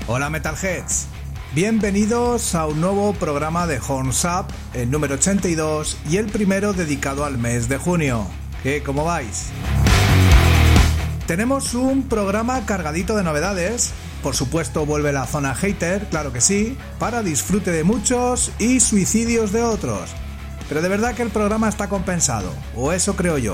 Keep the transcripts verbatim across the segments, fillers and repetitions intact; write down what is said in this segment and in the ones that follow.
Hola Metalheads, bienvenidos a un nuevo programa de Horns Up, el número ochenta y dos y el primero dedicado al mes de junio. ¿Qué? ¿Cómo vais? Tenemos un programa cargadito de novedades. Por supuesto vuelve la zona hater, claro que sí, para disfrute de muchos y suicidios de otros. Pero de verdad que el programa está compensado, o eso creo yo.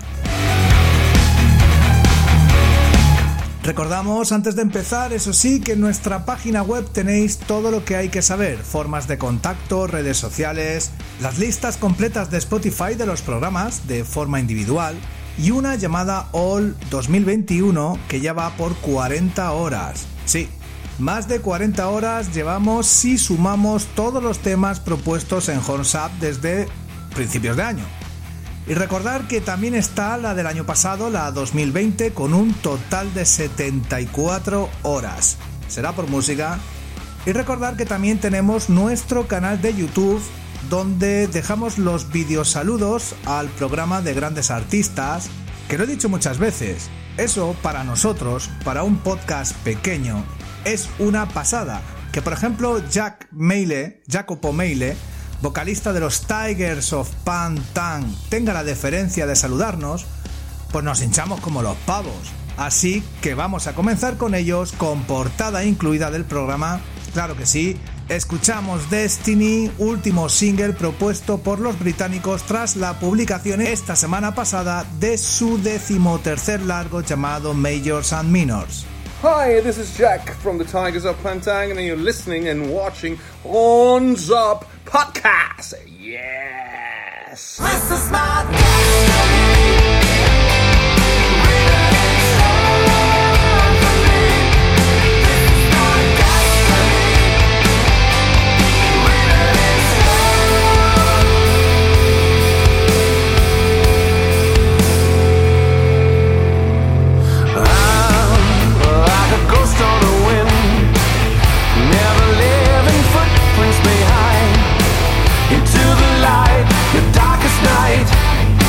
Recordamos antes de empezar, eso sí, que en nuestra página web tenéis todo lo que hay que saber, formas de contacto, redes sociales, las listas completas de Spotify de los programas de forma individual y una llamada All dos mil veintiuno que ya va por cuarenta horas. Sí, más de cuarenta horas llevamos si sumamos todos los temas propuestos en Horns Up desde principios de año. Y recordar que también está la del año pasado, la dos mil veinte, con un total de setenta y cuatro horas. Será por música. Y recordar que también tenemos nuestro canal de YouTube, donde dejamos los videosaludos al programa de grandes artistas, que lo he dicho muchas veces. Eso para nosotros, para un podcast pequeño, es una pasada. Que por ejemplo Jack Meile, Jacopo Meile, vocalista de los Tigers of Pan Tang, tenga la deferencia de saludarnos, pues nos hinchamos como los pavos. Así que vamos a comenzar con ellos, con portada incluida del programa. Claro que sí, escuchamos Destiny, último single propuesto por los británicos tras la publicación esta semana pasada de su decimotercer largo llamado Majors and Minors. Hi, this is Jack from the Tigers of Pantang, and you're listening and watching Horns Up Podcast. Yes! This is my into the light, your darkest night.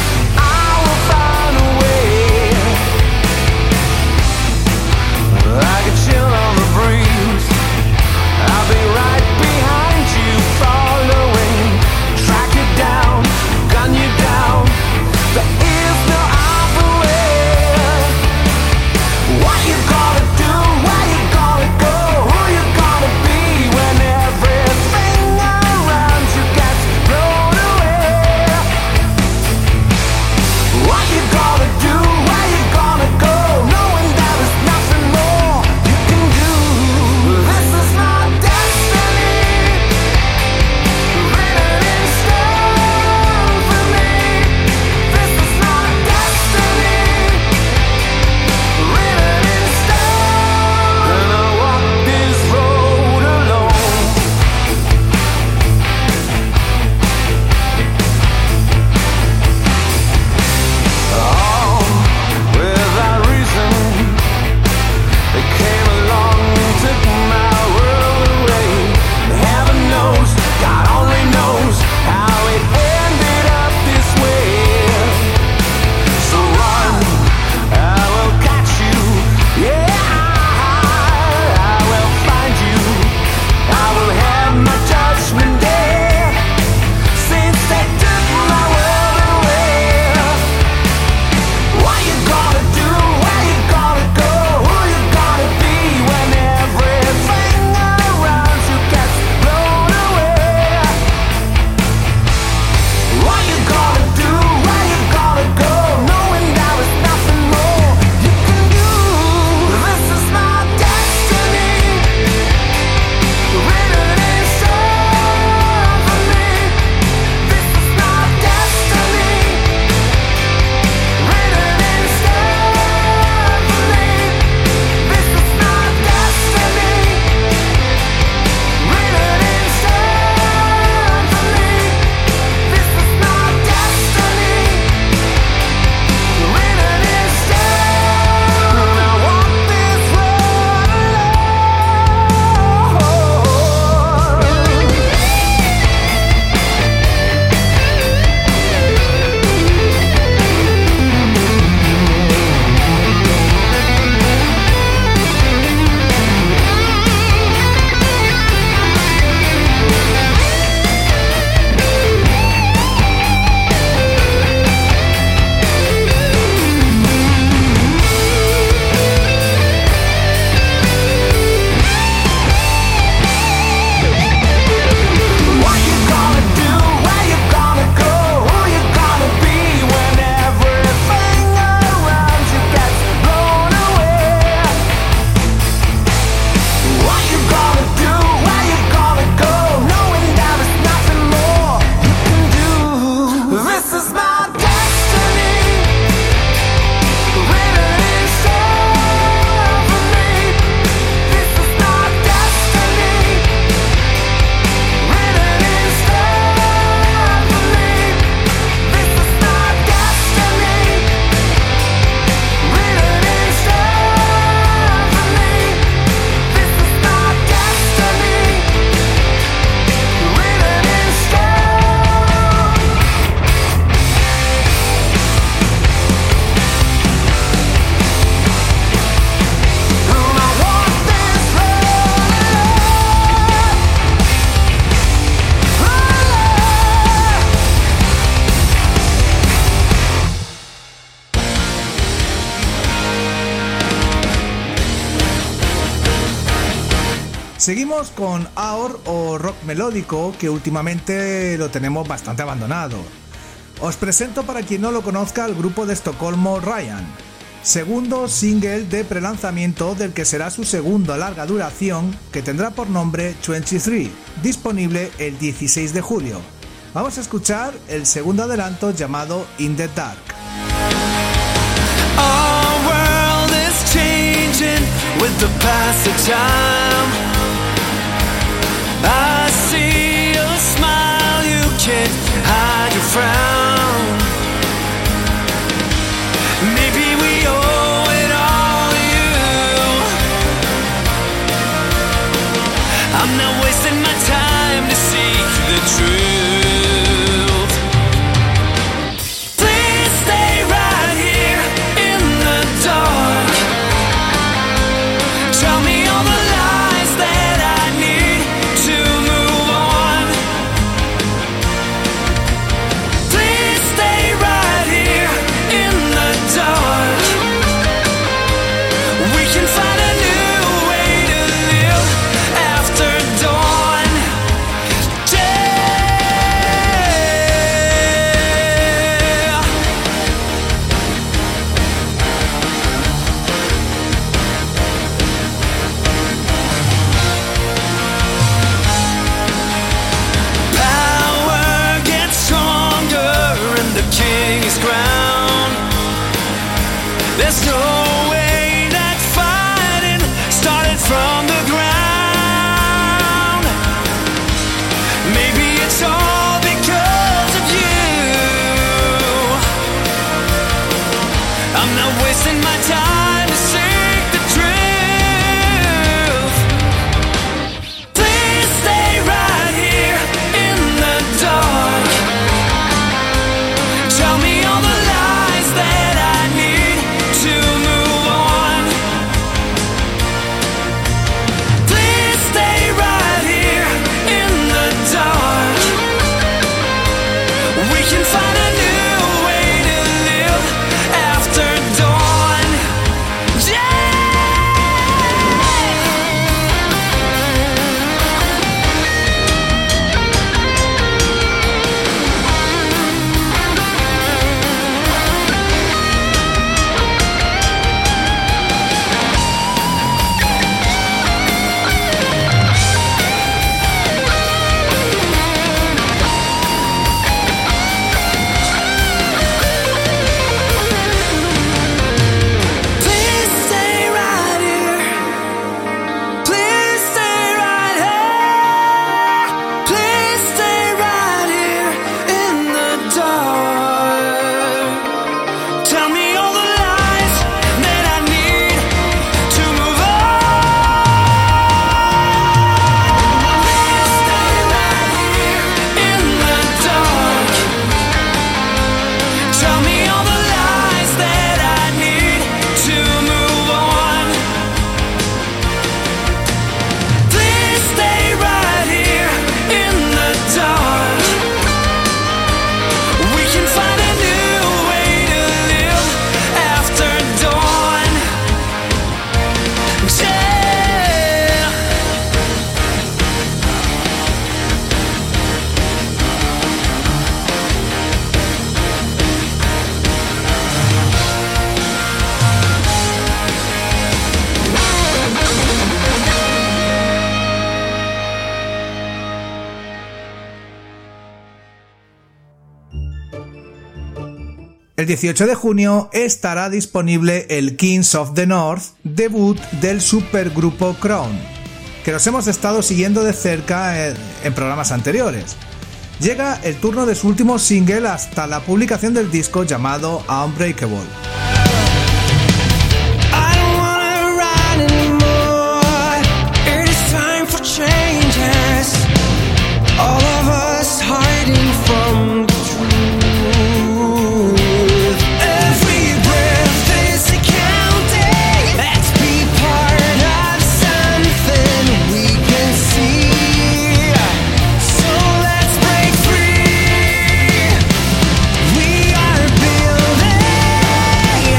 Seguimos con A O R o rock melódico, que últimamente lo tenemos bastante abandonado. Os presento, para quien no lo conozca, al grupo de Estocolmo Ryan, segundo single de prelanzamiento del que será su segundo a larga duración, que tendrá por nombre veintitrés, disponible el dieciséis de julio. Vamos a escuchar el segundo adelanto llamado In the Dark. Our world is changing with the passage of time. I see your smile, you can't hide your frown. Maybe we owe it all to you. I'm not wasting my time to seek the truth. Please stay right here in the dark. Tell me all the lies that I need to move on. Please stay right here in the dark. We can find a new way to live after dawn. Yeah. Power gets stronger and the king is crowned. There's no way that fighting started from the ground. Maybe it's all because of you. I'm not wasting my time to seek the truth. Please stay right here in the dark. Tell me all the lies that I need to move on. Please stay right here in the dark. We can find a new way to live after dawn. Yeah. Please stay right here. Please stay right here. Please stay right here in the dark. Tell me all the lies that I need to move on. Please stay right here in the dark. Tell me all the lies that I need to move on. Please stay right here in the dark. We can find a new way to live after dawn. Yeah. El dieciocho de junio estará disponible el Kings of the North, debut del supergrupo Crown, que nos hemos estado siguiendo de cerca en, en programas anteriores. Llega el turno de su último single hasta la publicación del disco, llamado Unbreakable. I don't wanna ride anymore. It is time for changes. All of us hiding from the truth. Every breath is accounting. Let's be part of something we can see. So let's break free. We are building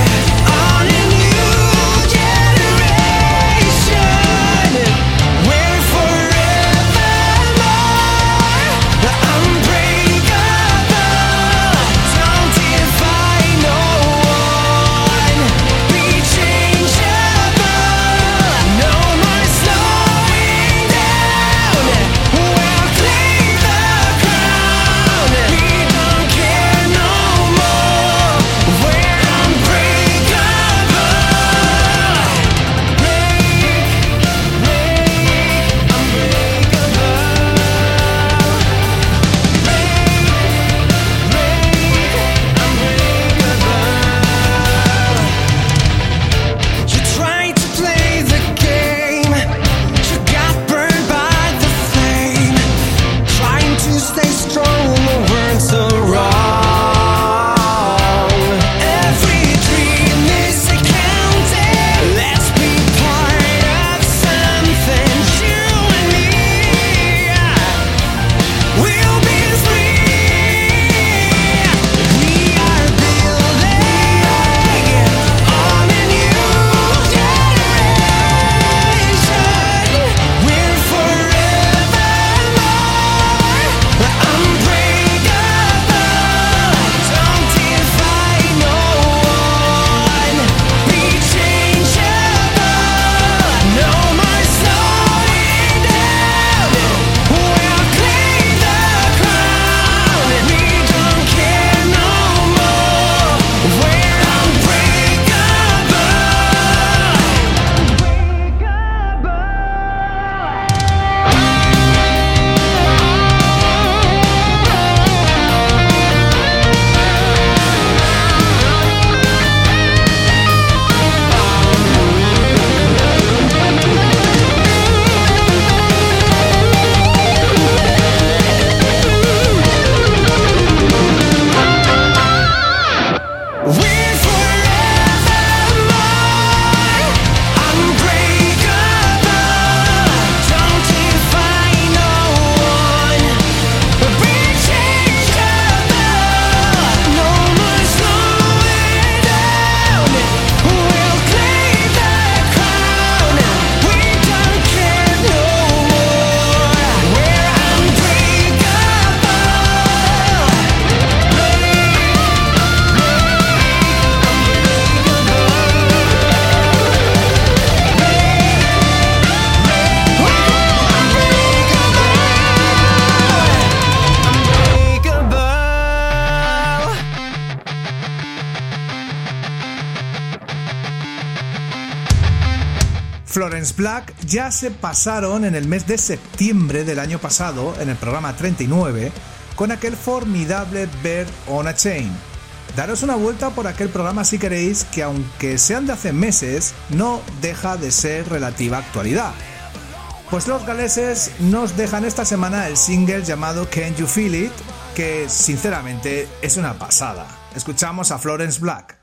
Florence Black ya se pasaron en el mes de septiembre del año pasado, en el programa treinta y nueve, con aquel formidable Bird on a Chain. Daros una vuelta por aquel programa si queréis, que aunque sean de hace meses, no deja de ser relativa actualidad. Pues los galeses nos dejan esta semana el single llamado Can You Feel It, que sinceramente es una pasada. Escuchamos a Florence Black.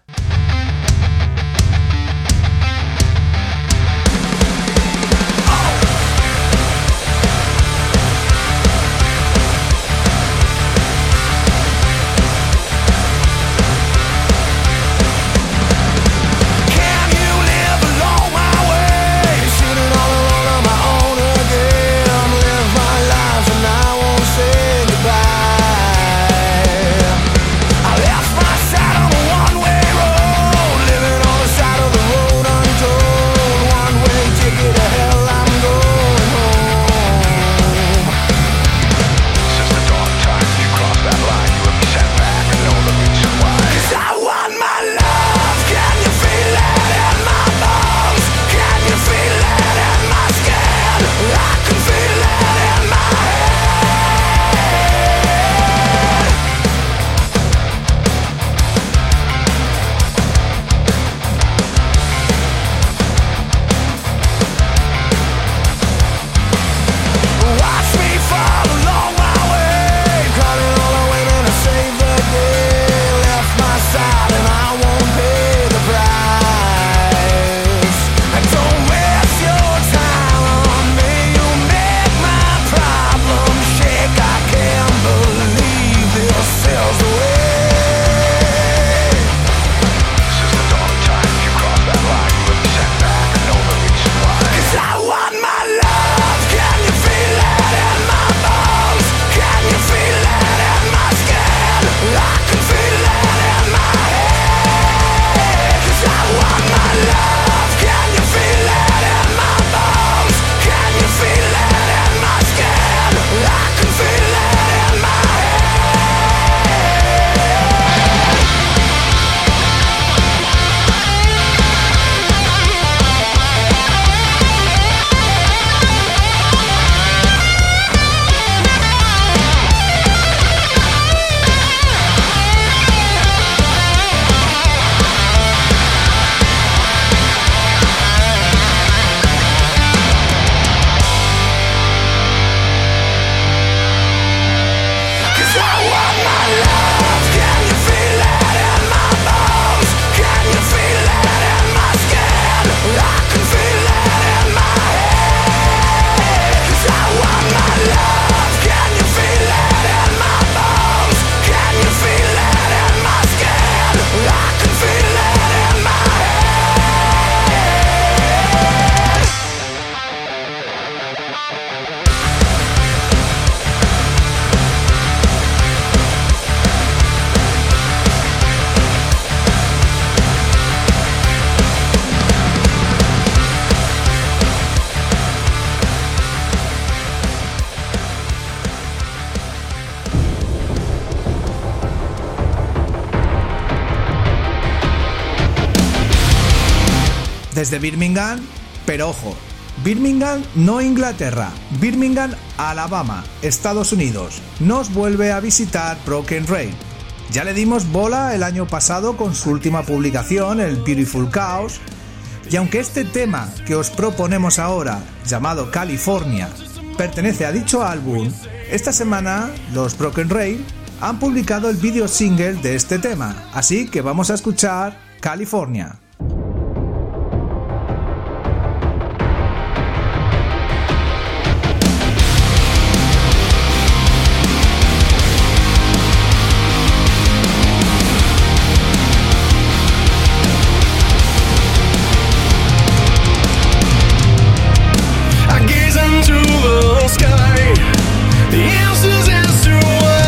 Desde Birmingham, pero ojo, Birmingham no Inglaterra, Birmingham, Alabama, Estados Unidos, nos vuelve a visitar Broken Rain. Ya le dimos bola el año pasado con su última publicación, el Beautiful Chaos, y aunque este tema que os proponemos ahora, llamado California, pertenece a dicho álbum, esta semana los Broken Rain han publicado el video single de este tema, así que vamos a escuchar California.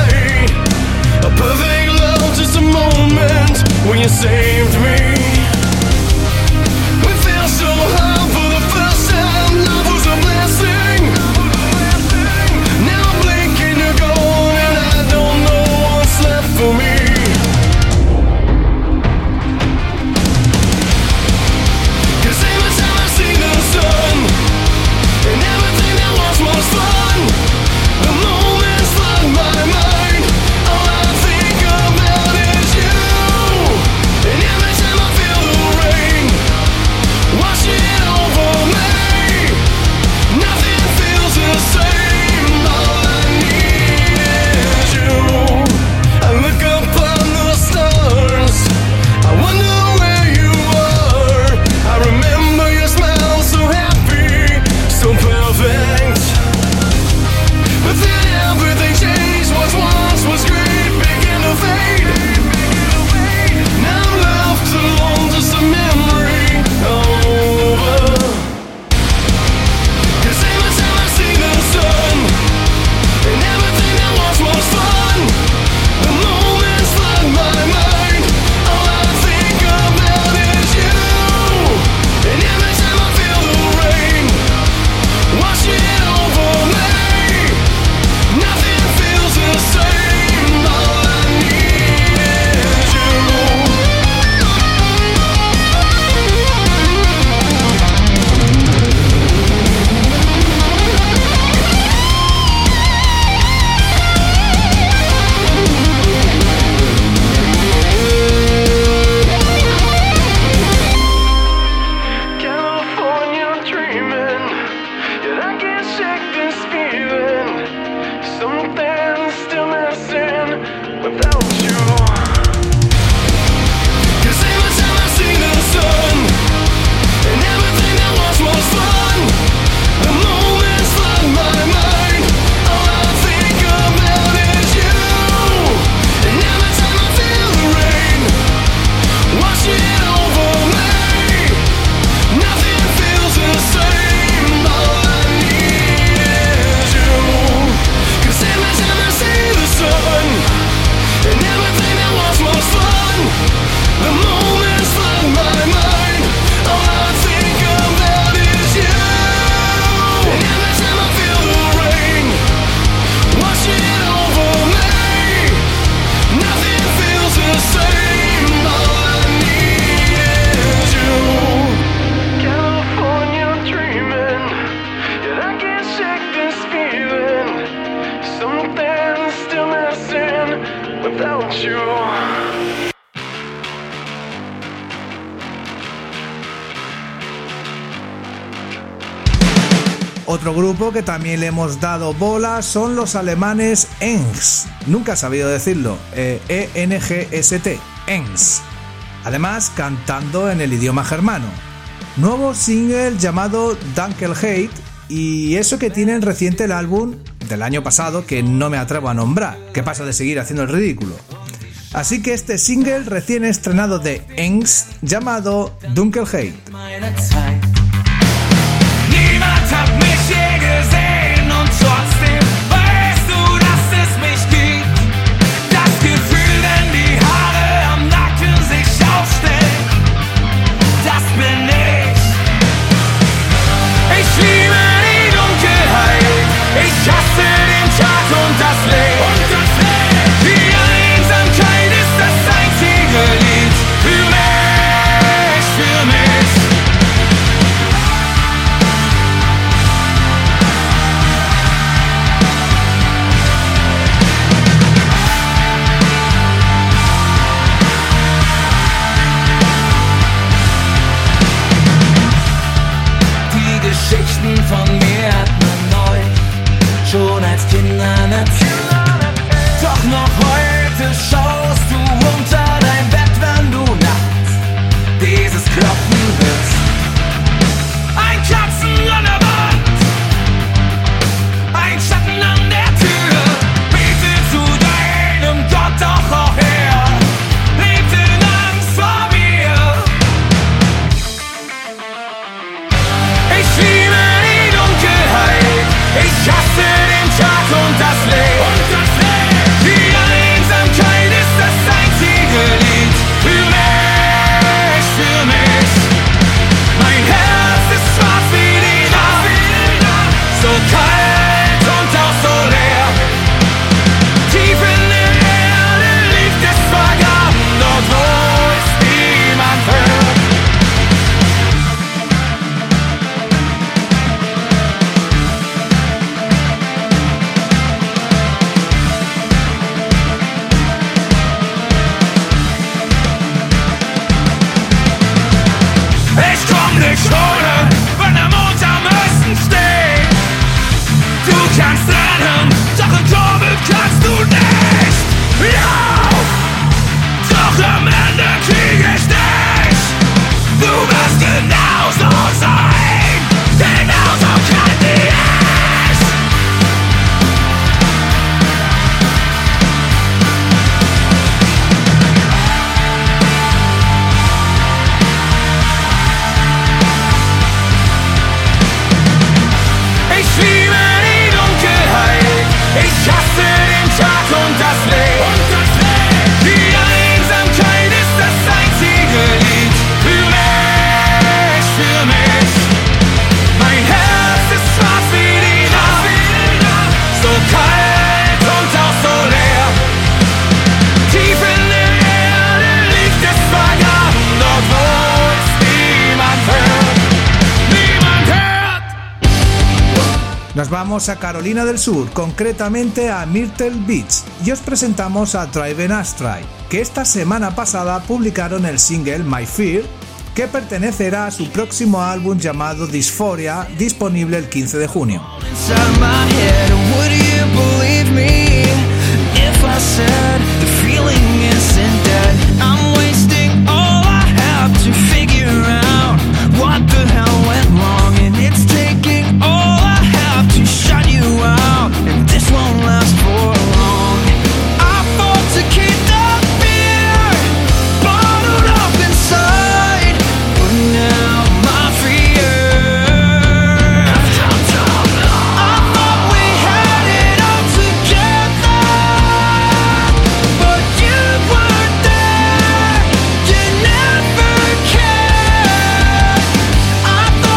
When you saved me, Otro grupo que también le hemos dado bola son los alemanes Engst. Nunca he sabido decirlo. Eh, E N G S T. Engst. Además, cantando en el idioma germano. Nuevo single llamado Dunkelheit, y eso que tienen reciente el álbum del año pasado que no me atrevo a nombrar, que pasa de seguir haciendo el ridículo. Así que este single recién estrenado de Engst llamado Dunkelheit. Niemand hat mich je gesehen und trotzdem weißt du, dass es mich gibt. Das Gefühl, wenn die Haare am Nacken sich aufstellen, das bin ich. Ich liebe die Dunkelheit, ich hasse den Tag und das Licht. Die Einsamkeit ist das einzige Lied für mich, für mich. Geschichten von mir hat man euch schon als Kindern erzählt. Doch noch heute schaust du unter dein Bett, wenn du nachts dieses Klopfen hörst. Ein Klopfen an der Wand, ein Schatten an der Tür. Bete zu deinem Gott, doch auch er lebt in Angst vor mir. Ich liebe die Dunkelheit, ich hasse den Tag und das Licht. Die Einsamkeit ist das einzige Lied für mich, für mich. Mein Herz ist schwarz wie die Nacht, so kalt und auch so leer. Tief in der Erde liegt es vergraben, dort wo es niemand hört. Ich komm nicht ohne, wenn der Mond am Osten steht. Du kannst rennen, doch entkommen kannst du nicht. Lauf, doch am Ende krieg ich dich. Du wirst genauso sein, genauso kalt wie ich. Ich liebe die Dunkelheit, ich hasse den Tag und das Licht. Die Einsamkeit ist das einzige Lied für mich, für mich. Mein Herz ist schwarz wie die Nacht, so kalt und auch so leer. Tief in der Erde liegt es vergraben, dort wo es niemand hört, niemand hört. Nos vamos a Carolina del Sur, concretamente a Myrtle Beach, y os presentamos a Driven Astray, que esta semana pasada publicaron el single My Fear, que pertenecerá a su próximo álbum llamado Dysphoria, disponible el quince de junio. Inside my head, would you believe me if I said the feeling isn't dead? I'm wasting all I have to figure out what the hell went wrong, and it's taking all I have to shut you out, and this won't last for long. I fought to keep the fear bottled up inside, but now my fear. I thought we had it all together, but you weren't there, you never cared. I thought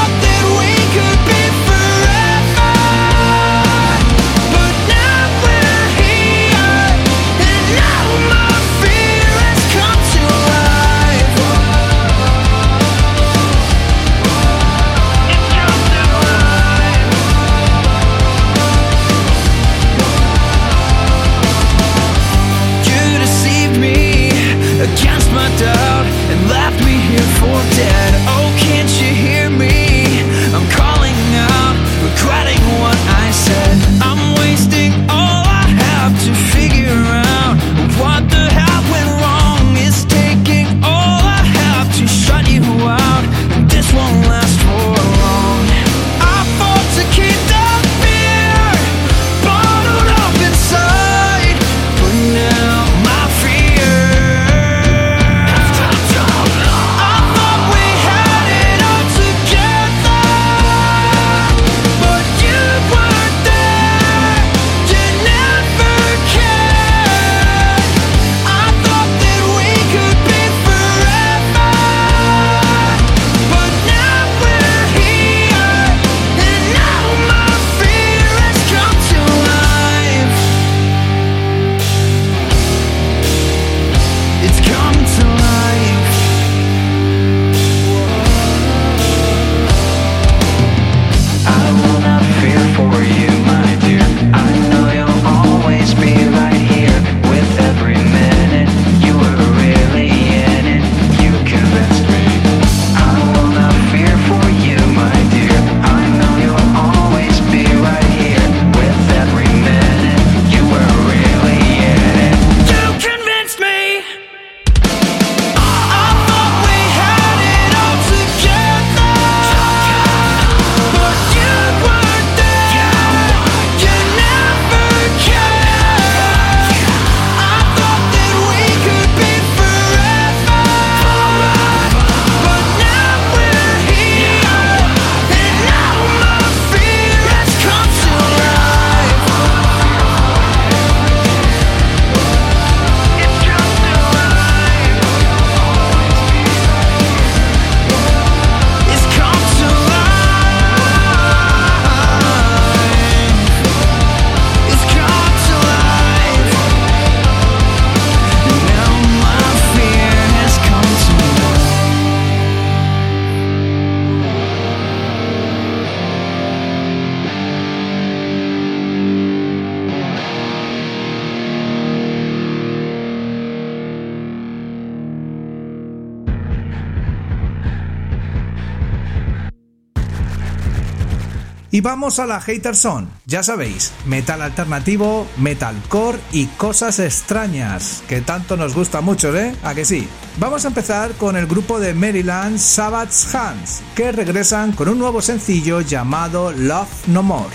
Y vamos a la Hater Zone. Ya sabéis, metal alternativo, metalcore y cosas extrañas, que tanto nos gusta mucho, ¿eh? ¿A que sí? Vamos a empezar con el grupo de Maryland Savage Hands, que regresan con un nuevo sencillo llamado Love No More.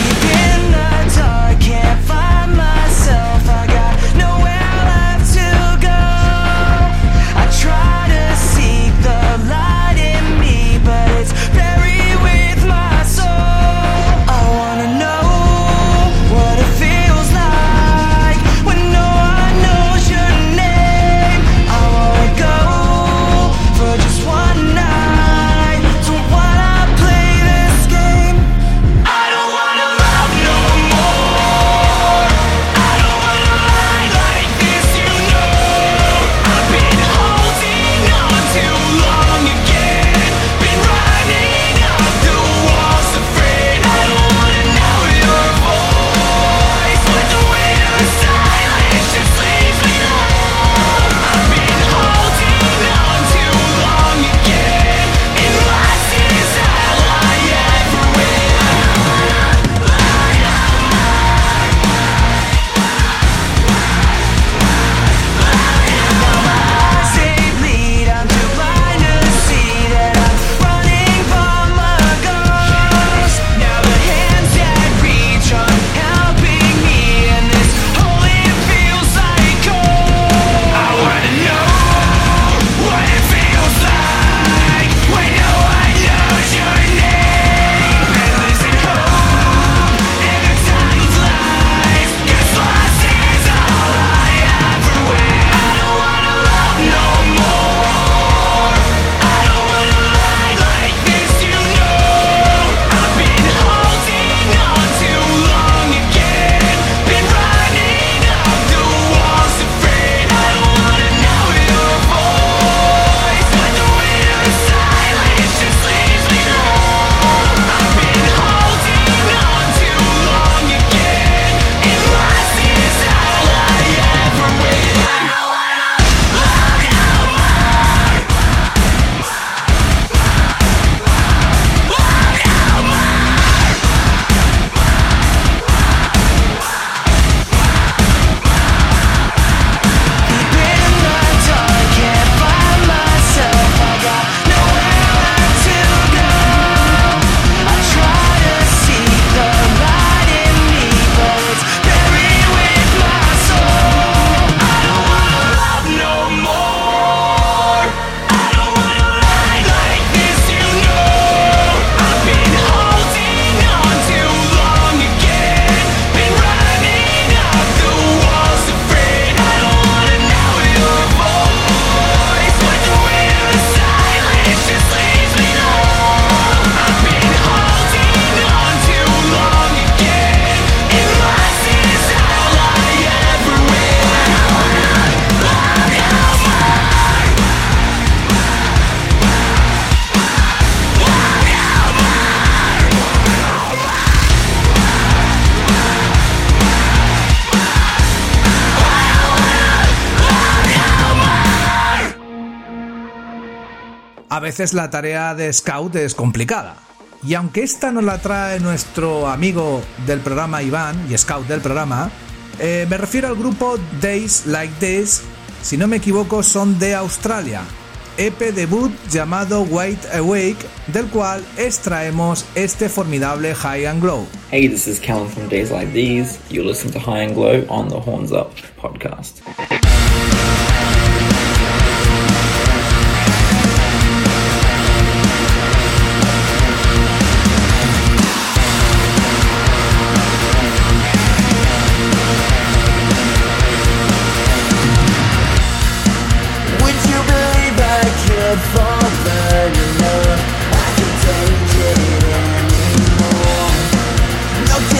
A veces la tarea de scout es complicada. Y aunque esta nos la trae nuestro amigo del programa Iván, y scout del programa, eh, me refiero al grupo Days Like This, si no me equivoco son de Australia. E P debut llamado Wide Awake, del cual extraemos este formidable High and Glow. Hey, this is Callum from Days Like These. You're listening to High and Glow on the Horns Up podcast.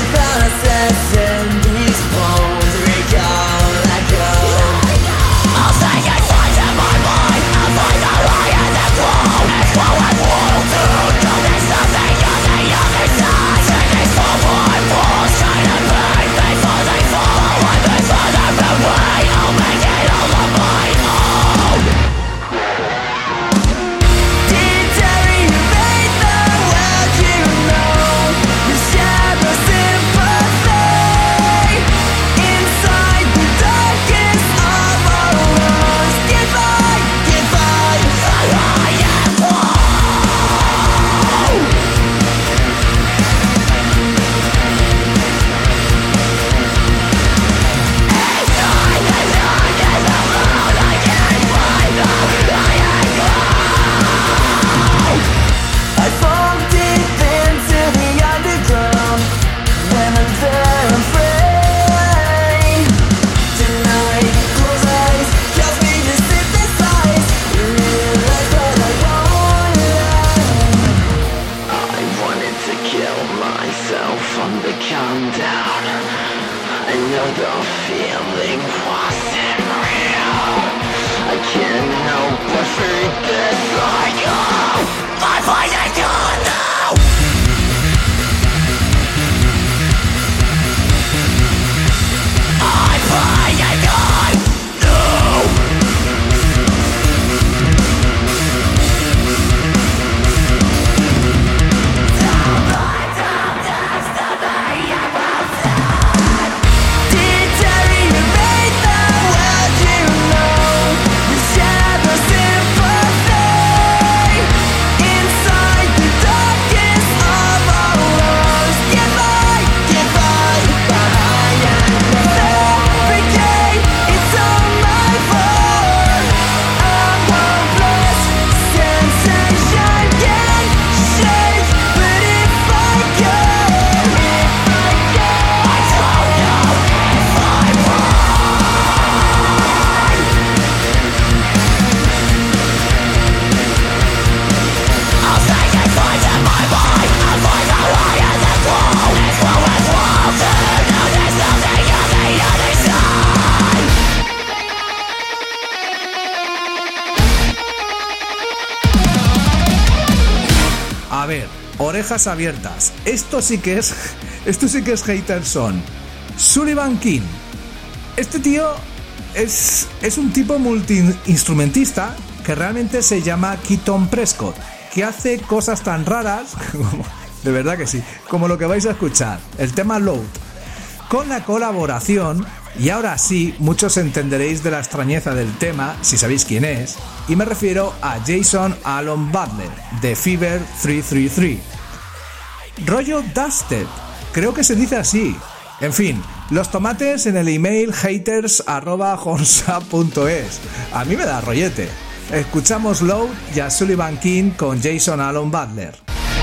Processing these bones, recall, let go. kill myself on the countdown. I know the feeling wasn't real. I can't help but feed this cycle. My voice is gone now. My voice is gone now. Deteriorate the world you know. You share the sympathy inside the darkest of our worlds. Get by, get by, behind and fabricate. It's all my fault. I'm hopeless. Sensation can shake, but if I could, if I could, I don't know if I would. I'll take it for the my boy. I'll find a way in the wall. It's wall, it's wall. Now there's nothing on the other side. A ver, orejas abiertas. Esto sí que es. Esto sí que es Haterson. Sullivan King. Este tío es, es un tipo multiinstrumentista que realmente se llama Keaton Prescott, que hace cosas tan raras, como, de verdad que sí, como lo que vais a escuchar, el tema Load, con la colaboración, y ahora sí, muchos entenderéis de la extrañeza del tema, si sabéis quién es, y me refiero a Jason Alon Butler, de Fever trescientos treinta y tres. Rollo Dusted, creo que se dice así. En fin, los tomates en el email haters arroba hornsap punto es. A mí me da rollete. Escuchamos Load y a Sullivan King con Jason Alon Butler.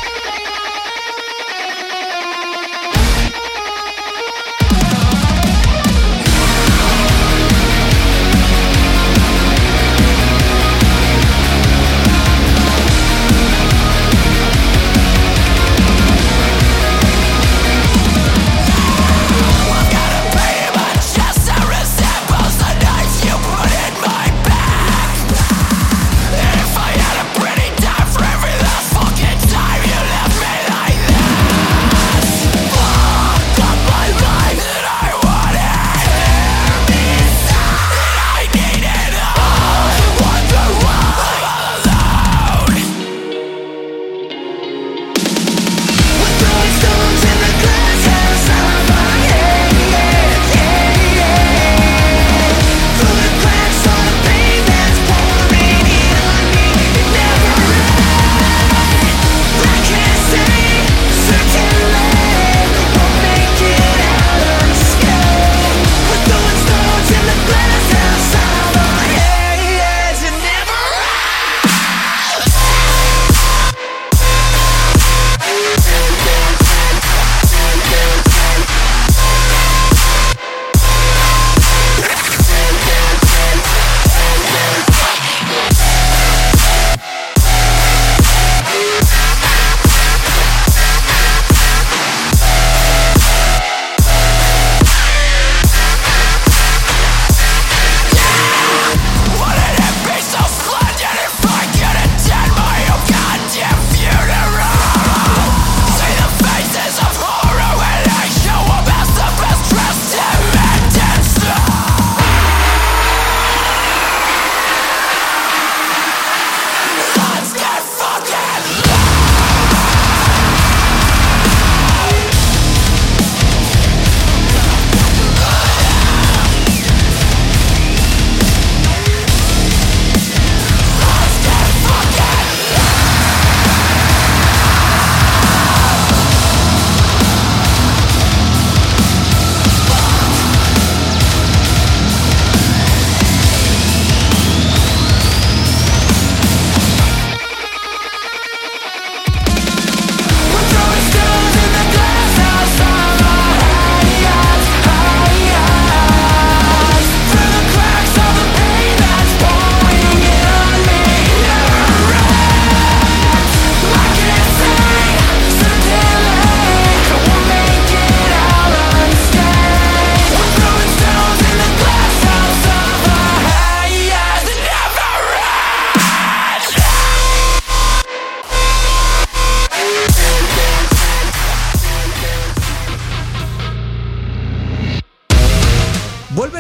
Just to resemble the knife you put in my back. If I had a pretty time for every last fucking time.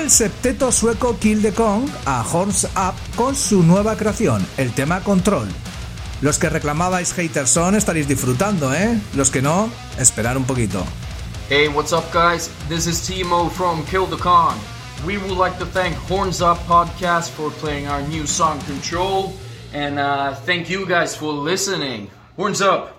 el septeto sueco Kill the Kong a Horns Up con su nueva creación, el tema Control. Los que reclamabais Haterson estaréis disfrutando, ¿eh? Los que no, esperar un poquito. Hey, what's up, guys? This is Timo from Kill the Kong. We would like to thank Horns Up Podcast for playing our new song Control, and uh, thank you guys for listening. Horns Up!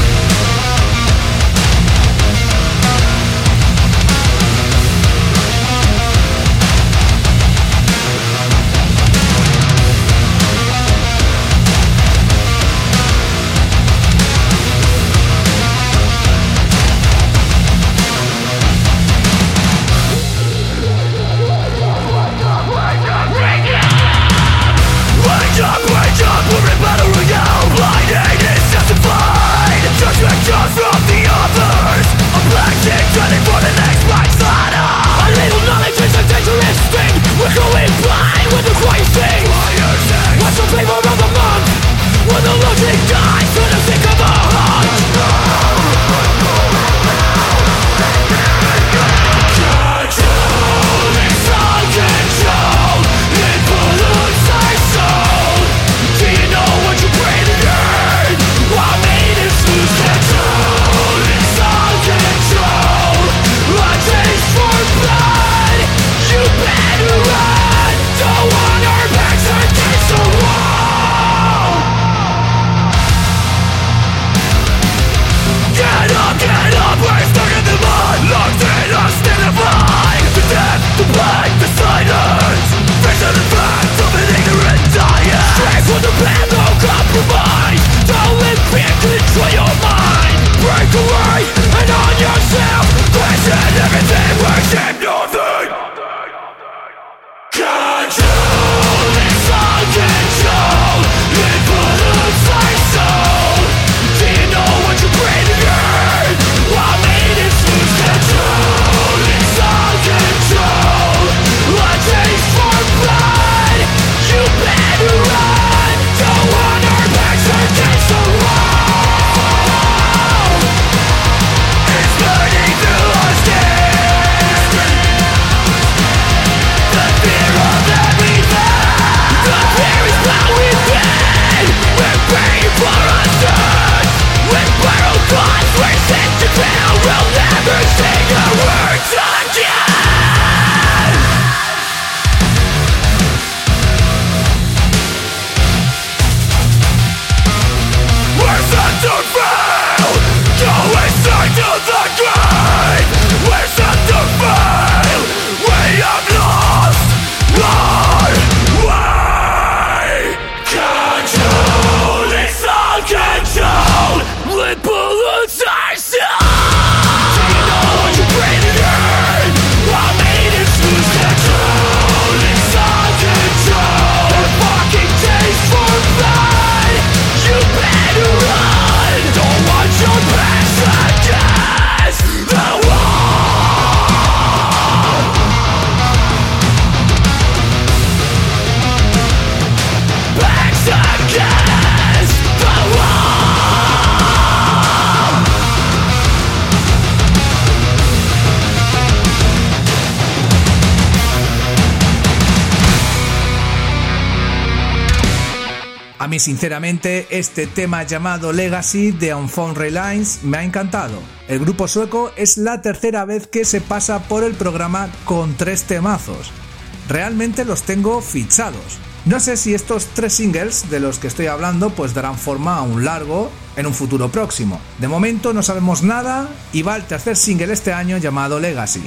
A mí sinceramente este tema llamado Legacy de Unfound Relines me ha encantado. El grupo sueco es la tercera vez que se pasa por el programa con tres temazos. Realmente los tengo fichados. No sé si estos tres singles de los que estoy hablando pues darán forma a un largo en un futuro próximo. De momento no sabemos nada y va el tercer single este año llamado Legacy.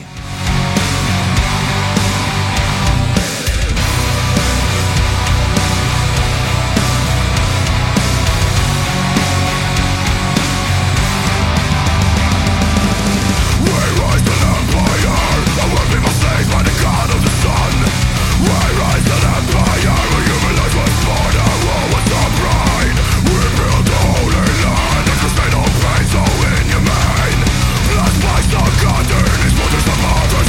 Garden is what is the mother.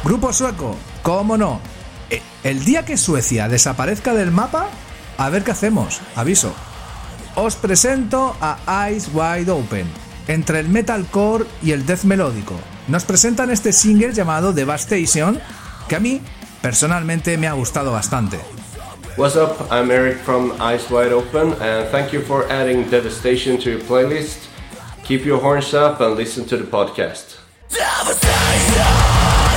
Grupo sueco, cómo no. El día que Suecia desaparezca del mapa, a ver qué hacemos, aviso. Os presento a Eyes Wide Open, entre el metalcore y el death melódico. Nos presentan este single llamado Devastation, que a mí personalmente me ha gustado bastante. What's up? I'm Eric from Eyes Wide Open, and thank you for adding Devastation to your playlist. Keep your horns up and listen to the podcast. Devastation!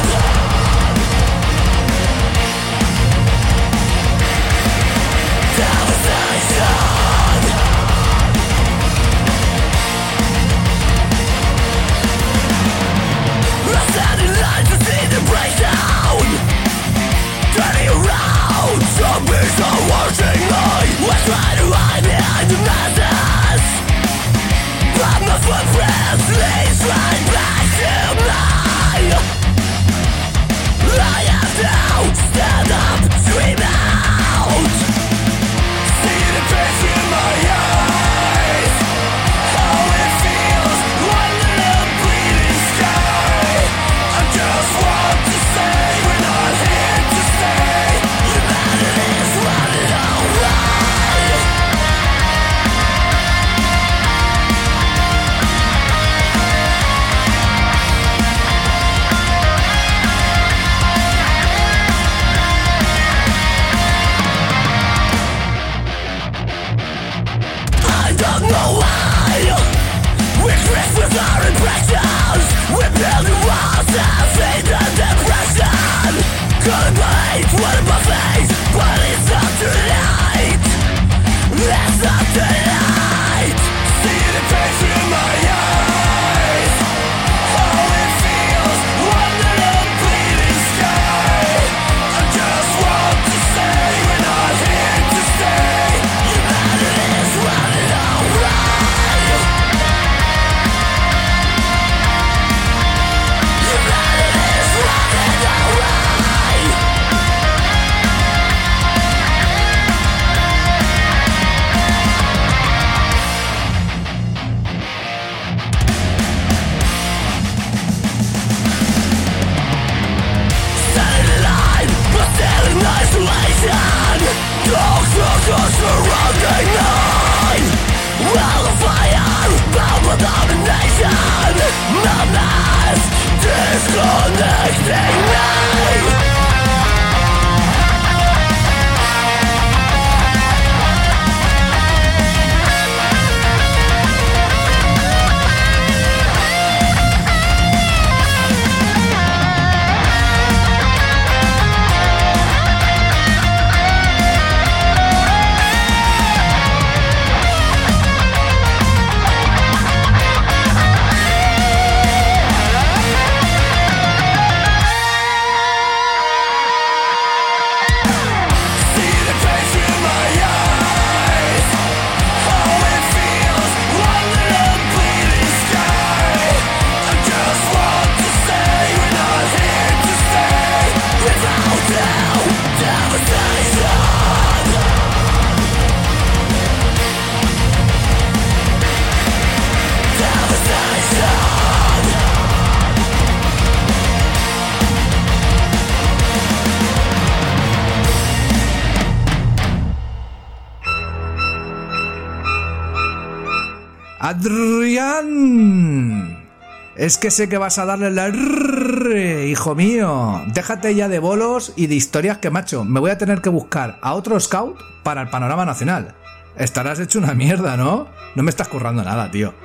Adrián, es que sé que vas a darle la rrr, hijo mío. Déjate ya de bolos y de historias que, macho, me voy a tener que buscar a otro scout para el panorama nacional. Estarás hecho una mierda, ¿no? No me estás currando nada, tío.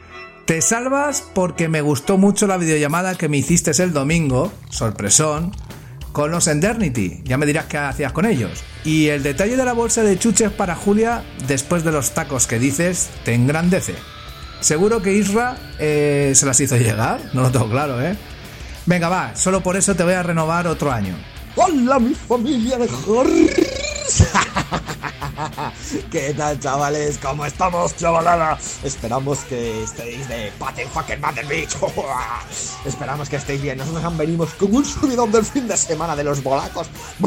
Te salvas porque me gustó mucho la videollamada que me hiciste el domingo, sorpresón, con los Endernity. Ya me dirás qué hacías con ellos. Y el detalle de la bolsa de chuches para Julia, después de los tacos que dices, te engrandece. Seguro que Isra eh, se las hizo llegar, no lo tengo claro, ¿eh? Venga, va, solo por eso te voy a renovar otro año. ¡Hola, mi familia de Horrors! ¿Qué tal, chavales? ¿Cómo estamos, chavalada? Esperamos que estéis de Patent Fucking Mother Beach. Esperamos que estéis bien. Nosotros venimos con un subidón del fin de semana de los bolacos.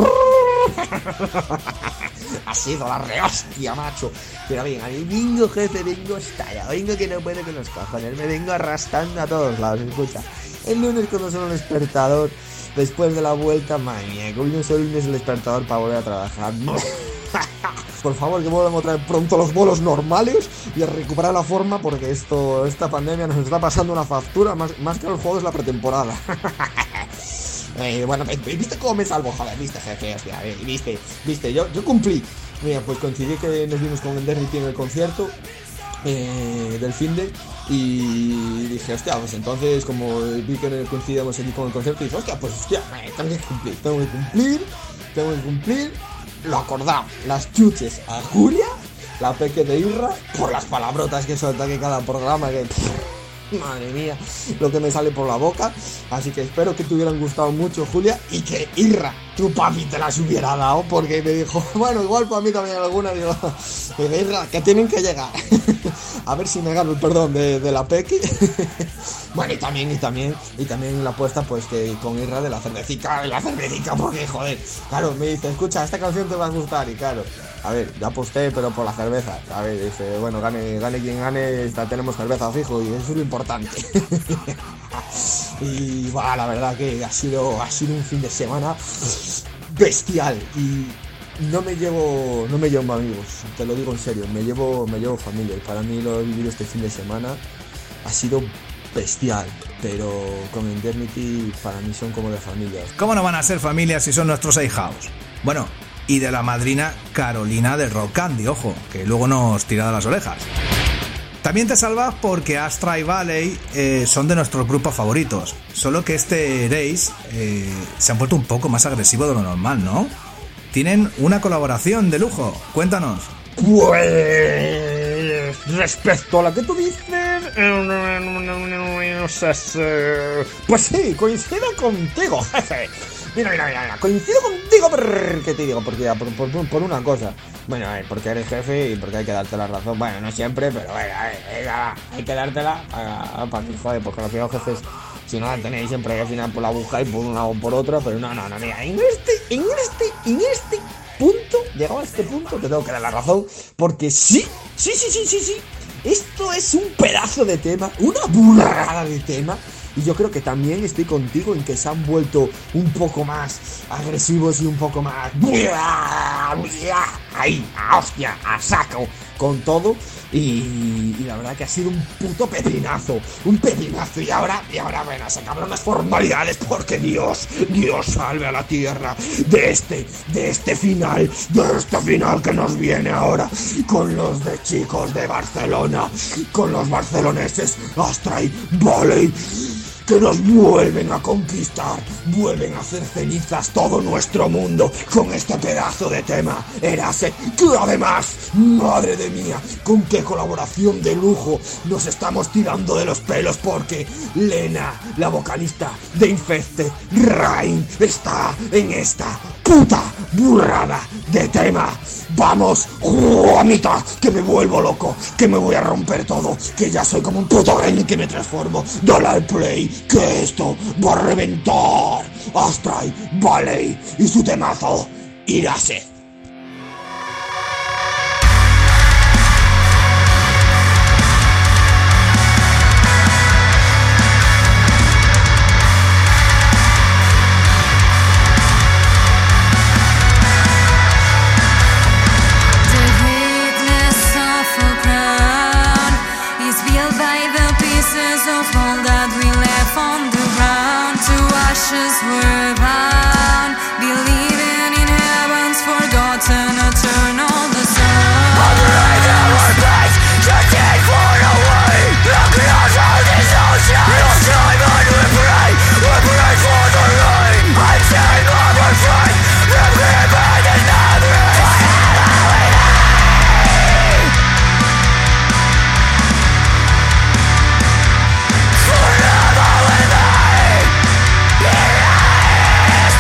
Ha sido la rehostia, macho. Pero bien, a mí vengo, jefe, vengo estallado. Vengo que no puedo con los cojones. Me vengo arrastrando a todos lados. Escucha, el lunes cuando suena el despertador, después de la vuelta, madre mía, que hoy no es el lunes el despertador para volver a trabajar. Por favor, que vuelvan a traer pronto los vuelos normales y a recuperar la forma, porque esto, esta pandemia nos está pasando una factura más, más que los juegos de la pretemporada. eh, bueno, ¿viste cómo me salvo? Joder, viste, jefe, hostia, eh, viste, viste, yo, yo cumplí. Mira, pues coincidí que nos vimos con Endemnity en el concierto eh, del finde y dije, hostia, pues entonces como vi que coincidíamos allí con el concierto, dije, hostia, pues hostia, eh, tengo que cumplir, tengo que cumplir, tengo que cumplir. Lo acordado, las chuches a Julia, la peque de Irra, por las palabrotas que suelta que cada programa, que pff, madre mía, lo que me sale por la boca. Así que espero que te hubieran gustado mucho, Julia, y que Irra, tu papi, te las hubiera dado, porque me dijo, bueno, igual para mí también alguna, digo, Irra, que tienen que llegar. A ver si me gano el perdón de, de la peque. Bueno, y también, y también, y también la apuesta, pues que con Irra de la cervecica, de la cervecica, porque joder, claro, me dice, escucha, esta canción te va a gustar, y claro, a ver, ya aposté, pero por la cerveza, a ver, dice, bueno, gane, gane quien gane, ya tenemos cerveza fijo, y eso es lo importante. Y bueno, la verdad que ha sido, ha sido un fin de semana bestial, y no me llevo, no me llevo amigos, te lo digo en serio, me llevo, me llevo familia, y para mí lo he vivido este fin de semana ha sido bestial, pero con Endemnity para mí son como de familia. ¿Cómo no van a ser familias si son nuestros ahijados? Bueno, y de la madrina Carolina de Rock Candy, ojo, que luego nos tira de las orejas. También te salvas porque Astra y Valley eh, son de nuestros grupos favoritos, solo que este Race eh, se han vuelto un poco más agresivos de lo normal, ¿no? Tienen una colaboración de lujo, cuéntanos. Pues respecto a lo que tú dices, pues sí, coincido contigo, jefe. Mira, mira, mira, mira, coincido contigo, pero ¿qué te digo? Porque por, por, por una cosa. Bueno, a ver, porque eres jefe y porque hay que darte la razón. Bueno, no siempre, pero bueno, hay que dártela para que joder, porque al final, jefes, si no la tenéis siempre hay que al final por la buscáis por una o por otra, pero no, no, no, mira, en este, en este, en este punto, llegado a este punto, te tengo que dar la razón, porque sí, sí, sí, sí, sí, sí, esto es un pedazo de tema, una burrada de tema. Y yo creo que también estoy contigo en que se han vuelto un poco más agresivos y un poco más... Ahí, a hostia, a saco, con todo. Y, y la verdad que ha sido un puto pepinazo, un pepinazo. Y ahora, y ahora, bueno, se acabaron las formalidades porque Dios, Dios salve a la tierra de este, de este final, de este final que nos viene ahora con los de chicos de Barcelona, con los barceloneses Astra y Valley, que nos vuelven a conquistar, vuelven a hacer cenizas todo nuestro mundo con este pedazo de tema, Erase, que además, madre de mía, con qué colaboración de lujo nos estamos tirando de los pelos porque Lena, la vocalista de Infected Rain, está en esta puta burrada de tema. Vamos, Juanita, que me vuelvo loco, que me voy a romper todo, que ya soy como un puto rey que me transformo. Dale al play, que esto va a reventar. Astra y Valley y su temazo, Erase. Were bound, believing in heaven's forgotten eternal the sun. Operate our place, to take far away. Across all this ocean, lost time and we pray. We pray for the rain. I take our fight, the river is not rain. Forever we die. Forever we die. Erase.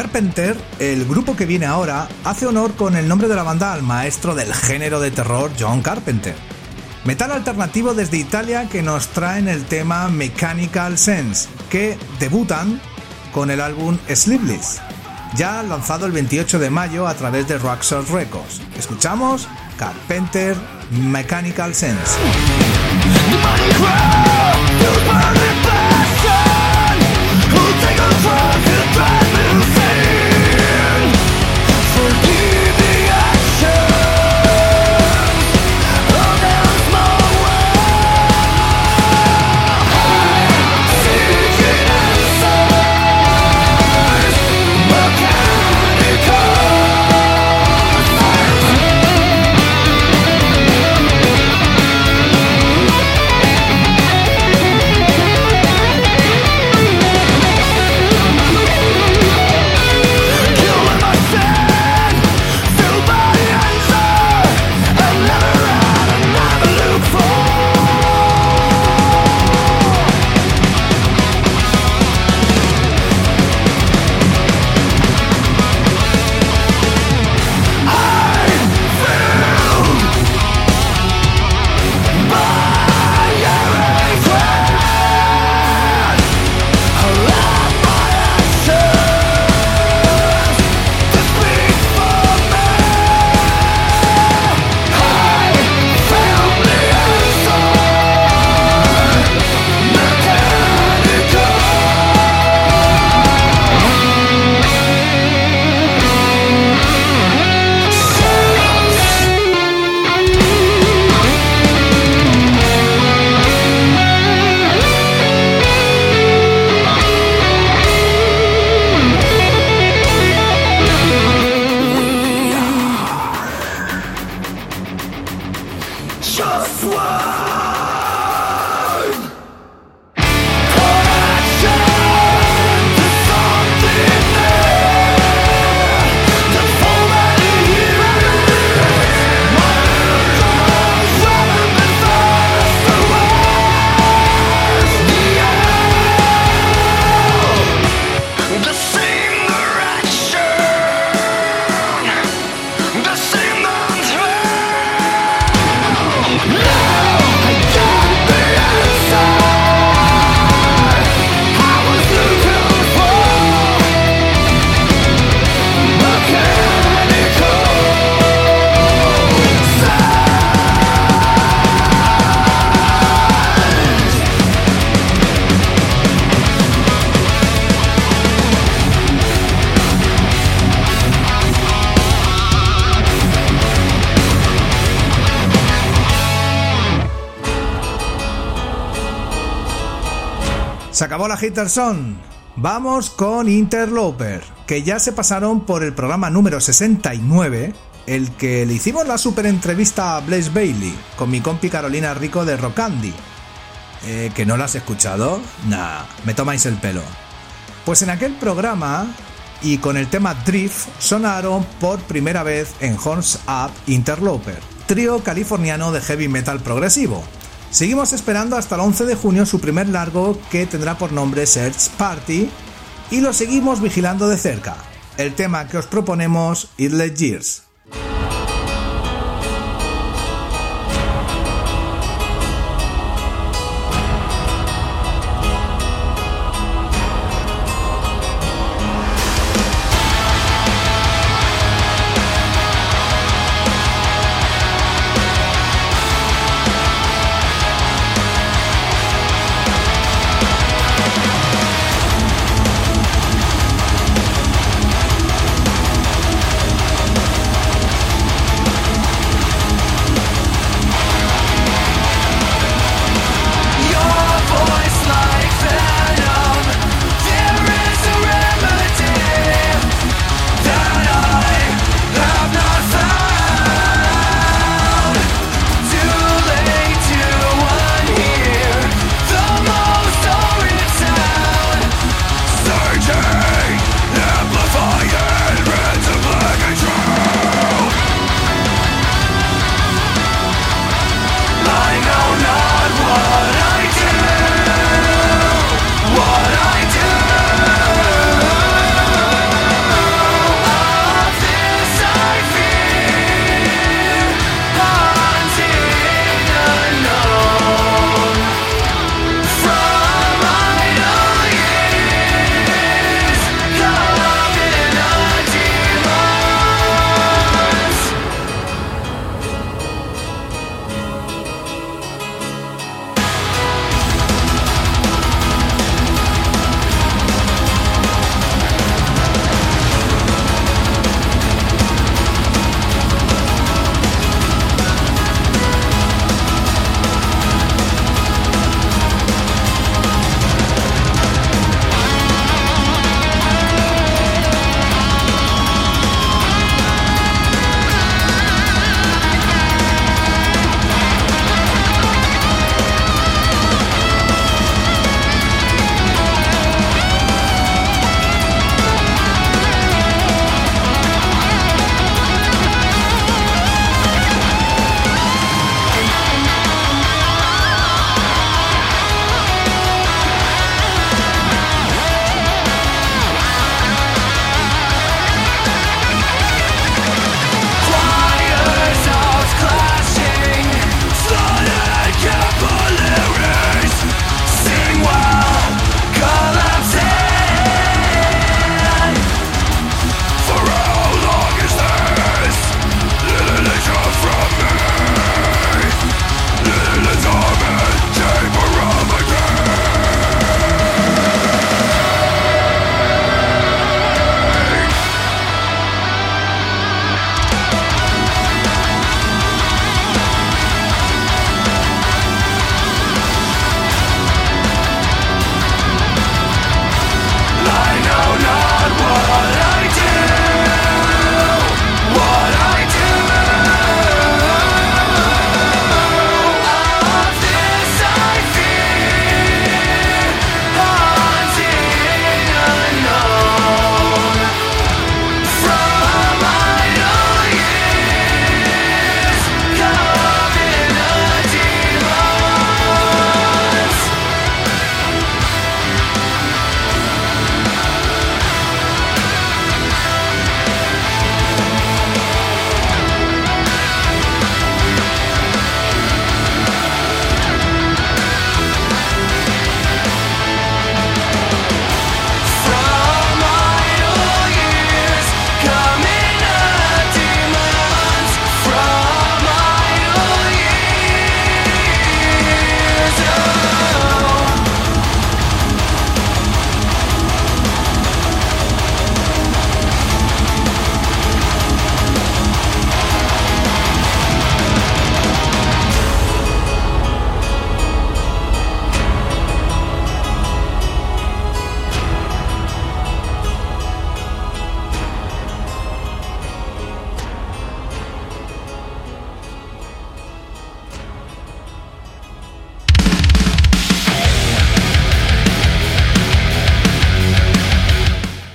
Carpenter, el grupo que viene ahora, hace honor con el nombre de la banda al maestro del género de terror John Carpenter. Metal alternativo desde Italia que nos traen el tema Mechanical Sense, que debutan con el álbum Sleepless, ya lanzado el veintiocho de mayo a través de Roxor Records. Escuchamos Carpenter Mechanical Sense. Se acabó la Hitterson. Vamos con Interloper, que ya se pasaron por el programa número sesenta y nueve, el que le hicimos la super entrevista a Blaze Bayley con mi compi Carolina Rico de Rockandy. Eh, ¿Que no la has escuchado? Nah, me tomáis el pelo. Pues en aquel programa, y con el tema Drift, sonaron por primera vez en Horns Up Interloper, trío californiano de heavy metal progresivo. Seguimos esperando hasta el once de junio su primer largo, que tendrá por nombre Search Party, y lo seguimos vigilando de cerca. El tema que os proponemos, Idle Years.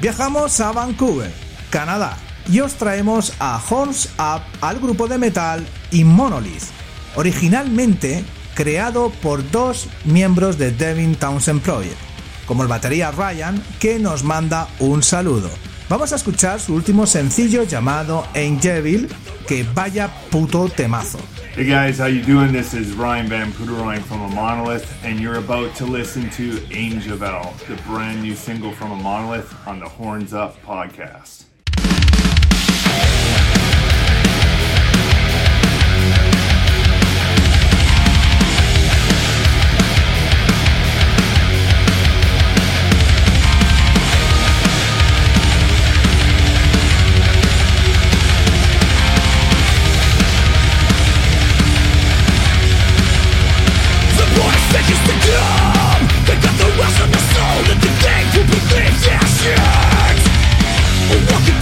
Viajamos a Vancouver, Canadá, y os traemos a Horns Up, al grupo de metal y Monolith, originalmente creado por dos miembros de Devin Townsend Project, como el batería Ryan, que nos manda un saludo. Vamos a escuchar su último sencillo llamado Angel, que vaya puto temazo. Hey guys, how you doing? This is Ryan Van Puderoy from A Monolith, and you're about to listen to Angel, the brand new single from A Monolith on the Horns Up podcast. They got the rest of the soul that the game to believe their shit. Walking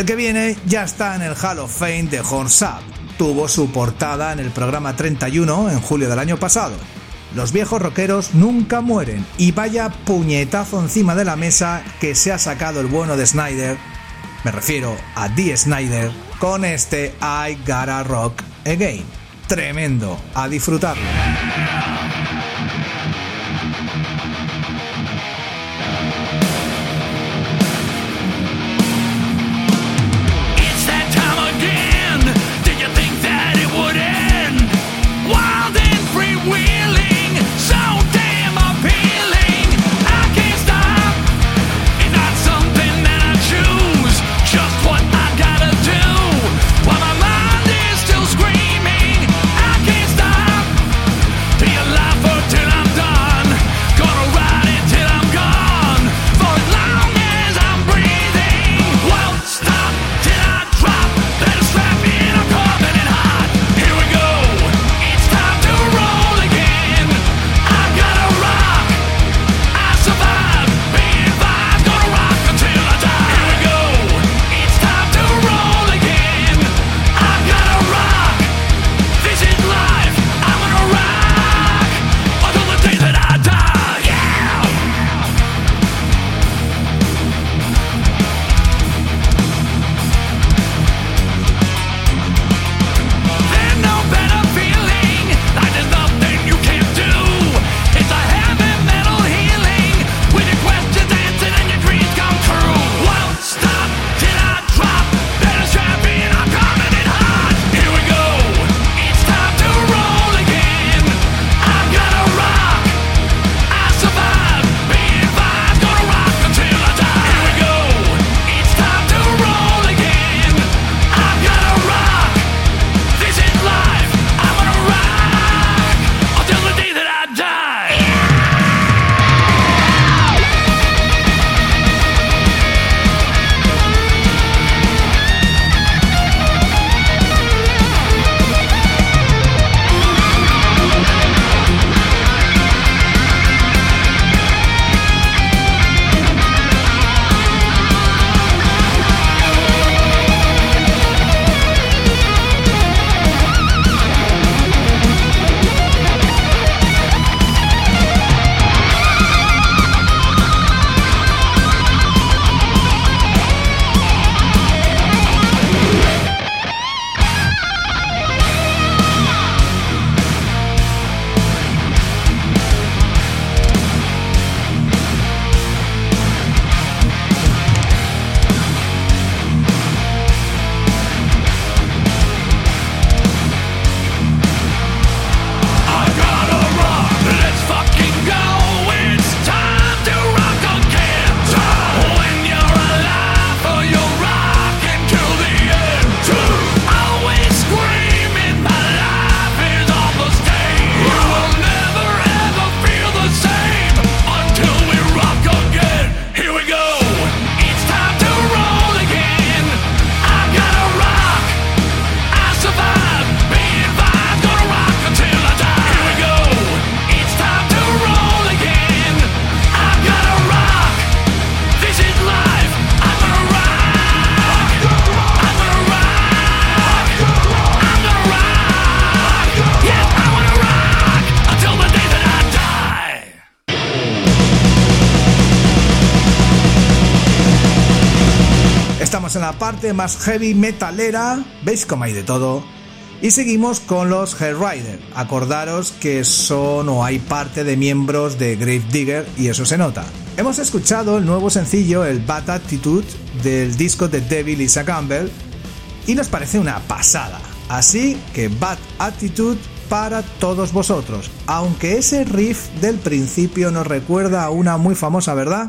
el que viene ya está en el Hall of Fame de Horns Up. Tuvo su portada en el programa treinta y uno en julio del año pasado. Los viejos rockeros nunca mueren, y vaya puñetazo encima de la mesa que se ha sacado el bueno de Snyder, me refiero a Dee Snider, con este I Gotta Rock Again. Tremendo, a disfrutarlo. En la parte más heavy metalera, veis como hay de todo, y seguimos con los Hellrider. Acordaros que son o hay parte de miembros de Gravedigger y eso se nota. Hemos escuchado el nuevo sencillo, el Bad Attitude, del disco de Devil Lisa Campbell, y nos parece una pasada, así que Bad Attitude para todos vosotros, aunque ese riff del principio nos recuerda a una muy famosa, ¿verdad?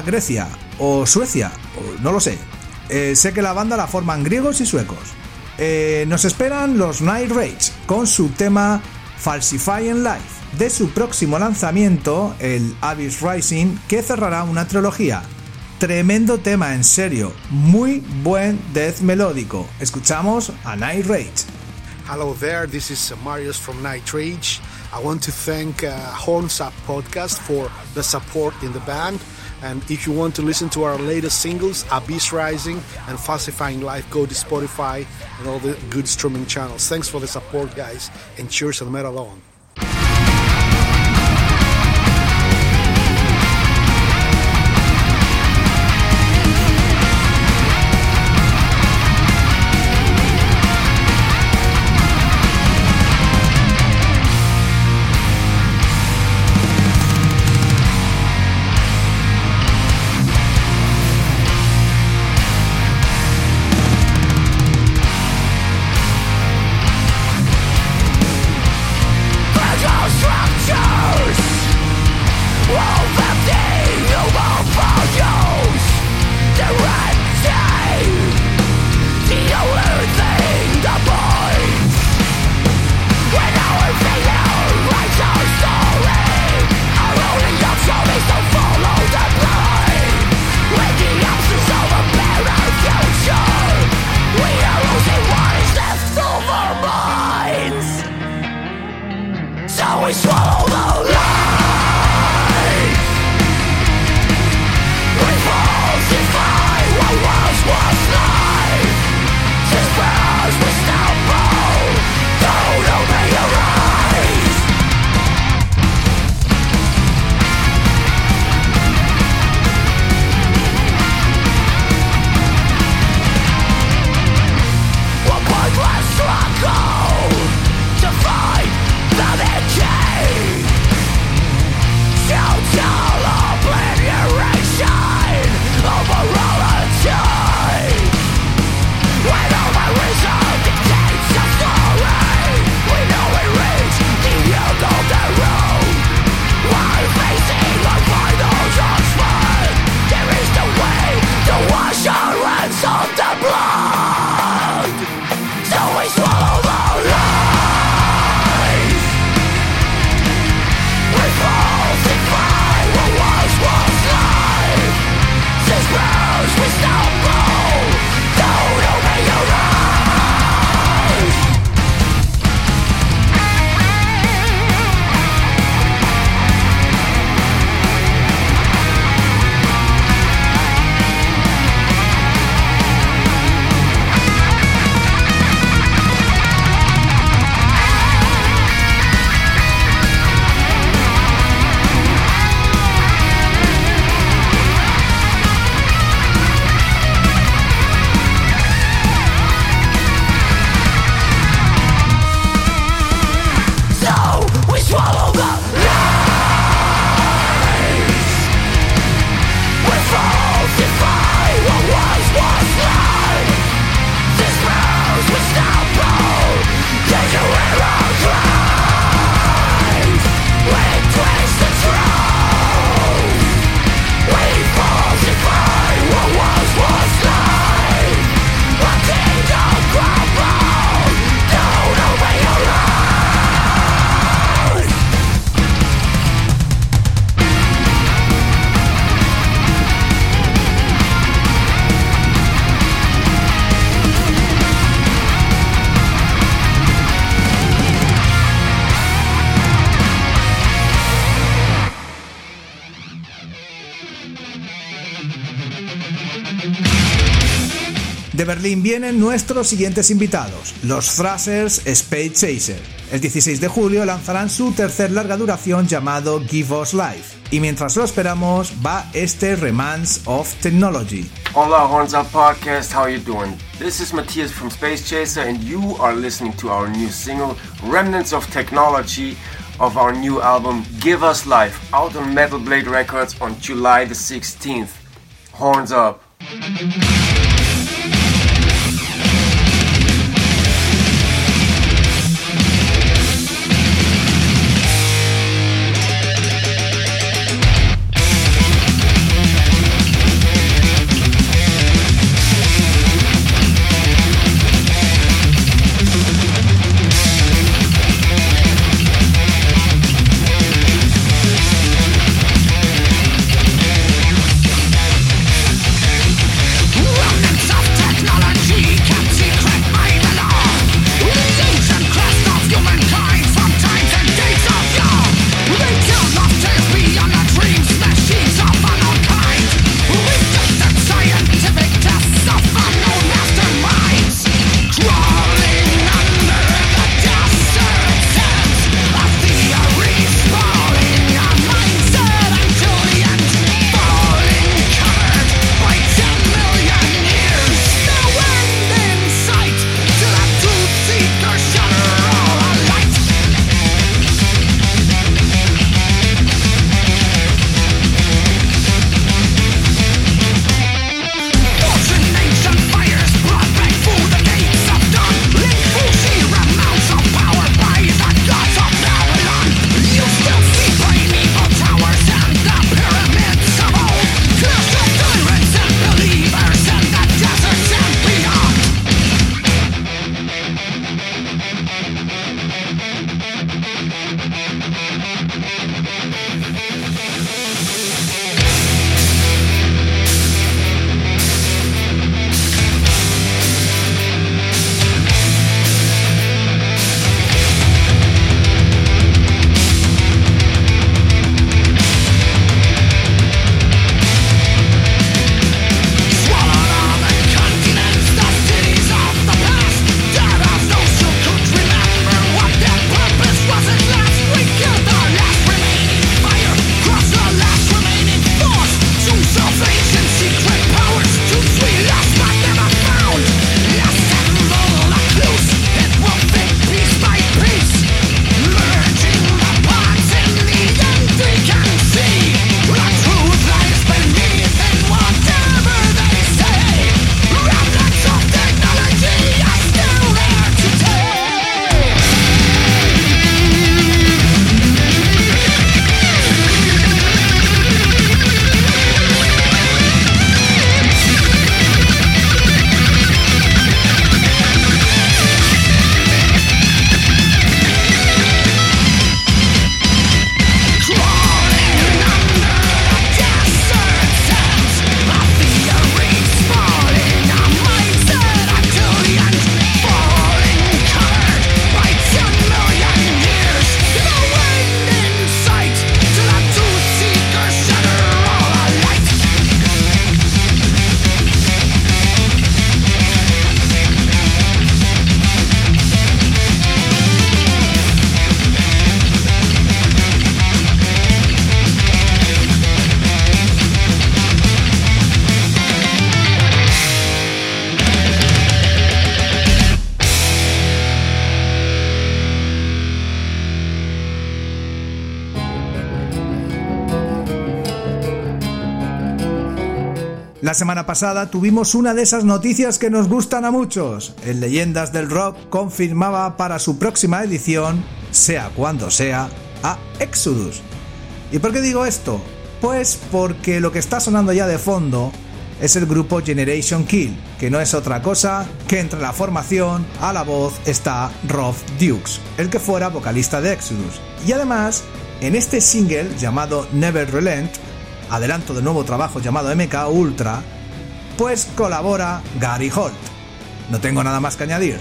Grecia o Suecia, o no lo sé. Eh, sé que la banda la forman griegos y suecos. Eh, nos esperan los Night Rage con su tema Falsifying Life de su próximo lanzamiento, el Abyss Rising, que cerrará una trilogía. Tremendo tema, en serio, muy buen death melódico. Escuchamos a Night Rage. Hello there, this is Marius from Night Rage. I want to thank uh, Horns Up Podcast for the support in the band. And if you want to listen to our latest singles, Abyss Rising and Falsifying Life, go to Spotify and all the good streaming channels. Thanks for the support, guys, and cheers and metal on. De Berlín vienen nuestros siguientes invitados, los Thrashers Space Chaser. El dieciséis de julio lanzarán su tercer larga duración llamado Give Us Life. Y mientras lo esperamos, va este Remnants of Technology. Hola Horns Up Podcast, how you doing? This is Matthias from Space Chaser and you are listening to our new single Remnants of Technology of our new album Give Us Life, out on Metal Blade Records on July the sixteenth. Horns Up! La semana pasada tuvimos una de esas noticias que nos gustan a muchos. El Leyendas del Rock confirmaba para su próxima edición, sea cuando sea, a Exodus. ¿Y por qué digo esto? Pues porque lo que está sonando ya de fondo es el grupo Generation Kill, que no es otra cosa que entre la formación a la voz está Rob Dukes, el que fuera vocalista de Exodus. Y además, en este single llamado Never Relent, adelanto del nuevo trabajo llamado M K Ultra, pues colabora Gary Holt. No tengo nada más que añadir.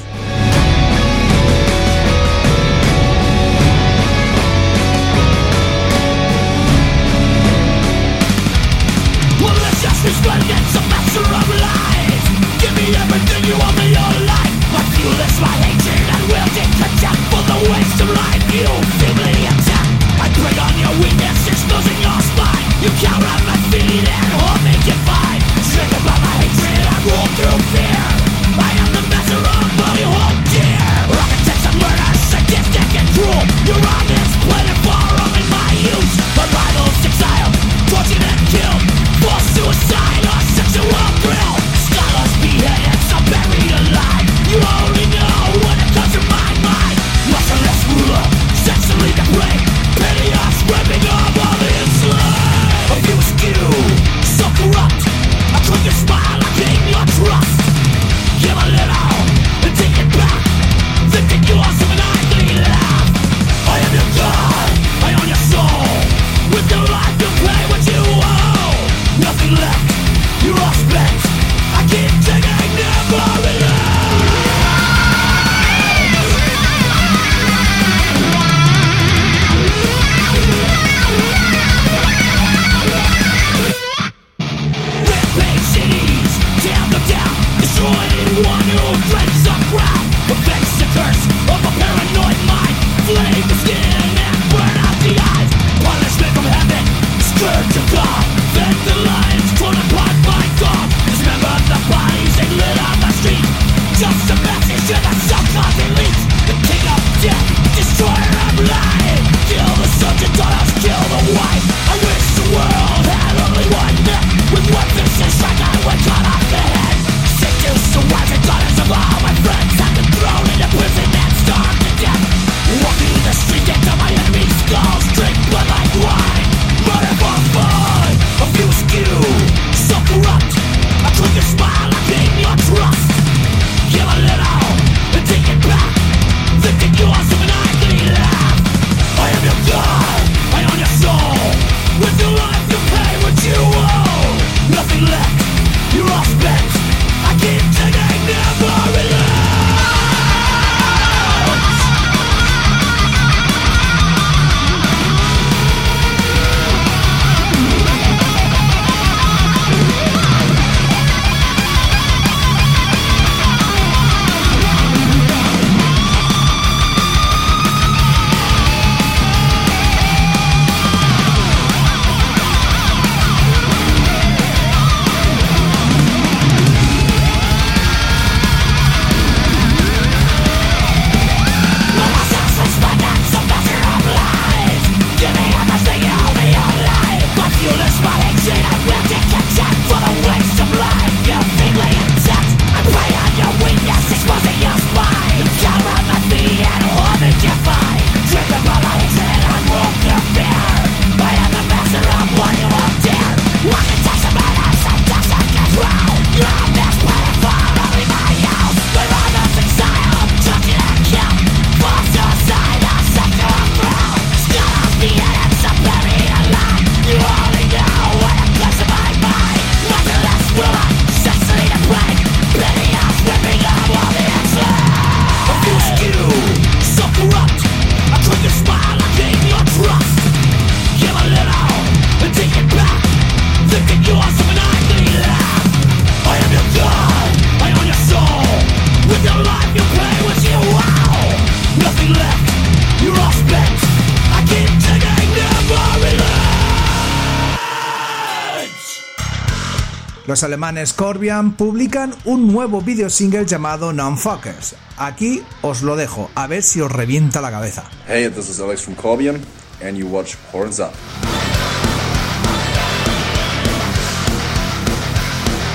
This relentless a master of lies. Give me everything you want me your life. I feel this my hatred and will take contempt for the waste of life you feebly attack. I prey on your weakness, exposing your spine. You cower at my feet and hold me confined. Stricken by my hatred, I roll through fear. I am the master of all you hold dear. Architects of murder, sadistic and cruel. Your honest planted for only my use. My rivals exiled, tortured and killed. For suicide or sexual thrill. Scholars beheaded, some buried alive. You only know when it comes to my mind. Merciless ruler, sexually depraved. Piteous, ripping up all the enslaved. A few skew, so corrupt. A crooked smile, I gain your trust. Give a little, and take it back. Thinking you are some ugly laugh. I am your God, I own your soul. With your life you pay what you owe. Nothing left, you're all spent. I keep digging, never relent. Rampage cities, tear them down. Destroy anyone who breaks the ground. Affects the curse of a paranoid mind. Flame the skin and burn out the eyes. Punishment from heaven, scourge of God. Fed the lions, torn apart by God. Dismembered the bodies, they lit up the street. Just a message to the so-called elite. The king of death, destroyer of life. Kill the sergeant daughters, kill the wife. I wish the world had only one neck. With one vicious strike I would cut off the head. Seduce the wives and daughters of all my friends. Have been thrown into prison and starved to death. Walking the street into my enemy's skulls. Drink blood like wine. Murder for fun. A few skew, so corrupt. A crooked smile, I gain your trust. Give a little, and take it back. Thinking you are some ugly laugh. I am your God, I own your soul. With your life you pay what you owe. Nothing left, you're all spent. I keep digging, never relent. Los alemanes Scorpion publican un nuevo video single llamado Non-Fuckers. Aquí os lo dejo, a ver si os revienta la cabeza. Hey, this is Alex from Scorpion, and you watch Horns Up.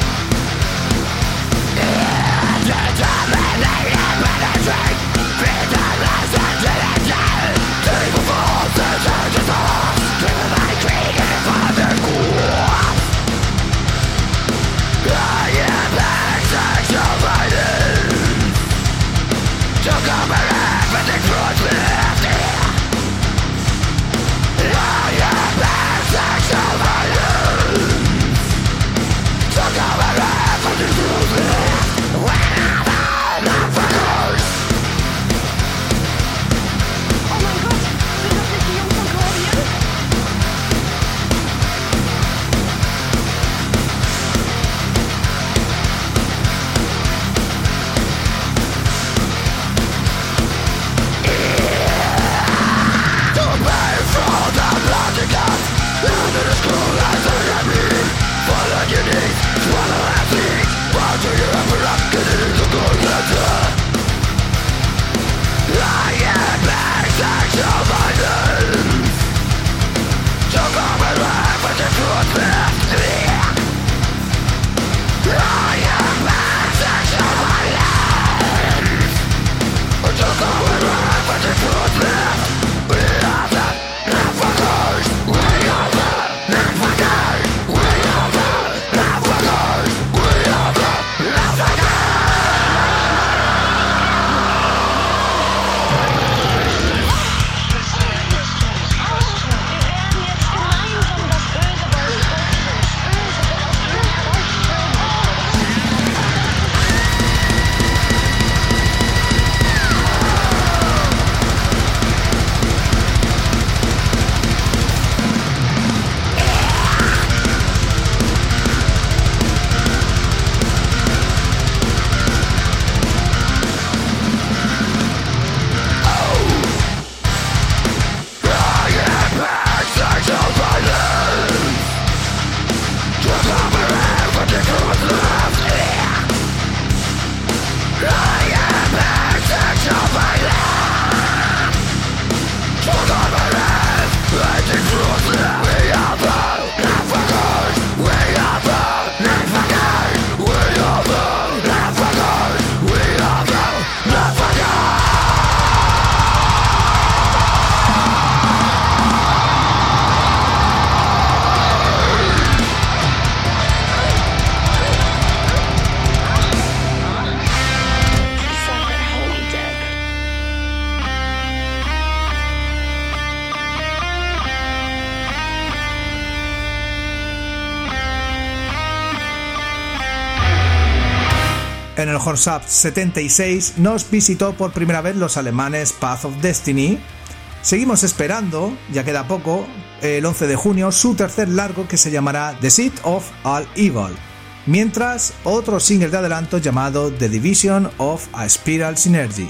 En el Horns Up setenta y seis nos visitó por primera vez los alemanes Path of Destiny. Seguimos esperando, ya queda poco, el once de junio, su tercer largo que se llamará The Seed of All Evil. Mientras, otro single de adelanto llamado The Division of a Spiral Synergy.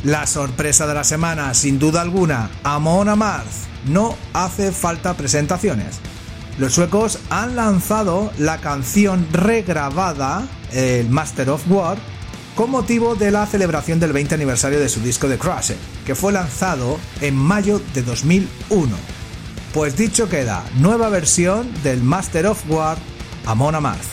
La sorpresa de la semana, sin duda alguna, Amon Amarth. No hace falta presentaciones. Los suecos han lanzado la canción regrabada, el Master of War, con motivo de la celebración del veinte aniversario de su disco The Crusher, que fue lanzado en mayo de dos mil uno. Pues dicho queda, nueva versión del Master of War, Amon Amarth.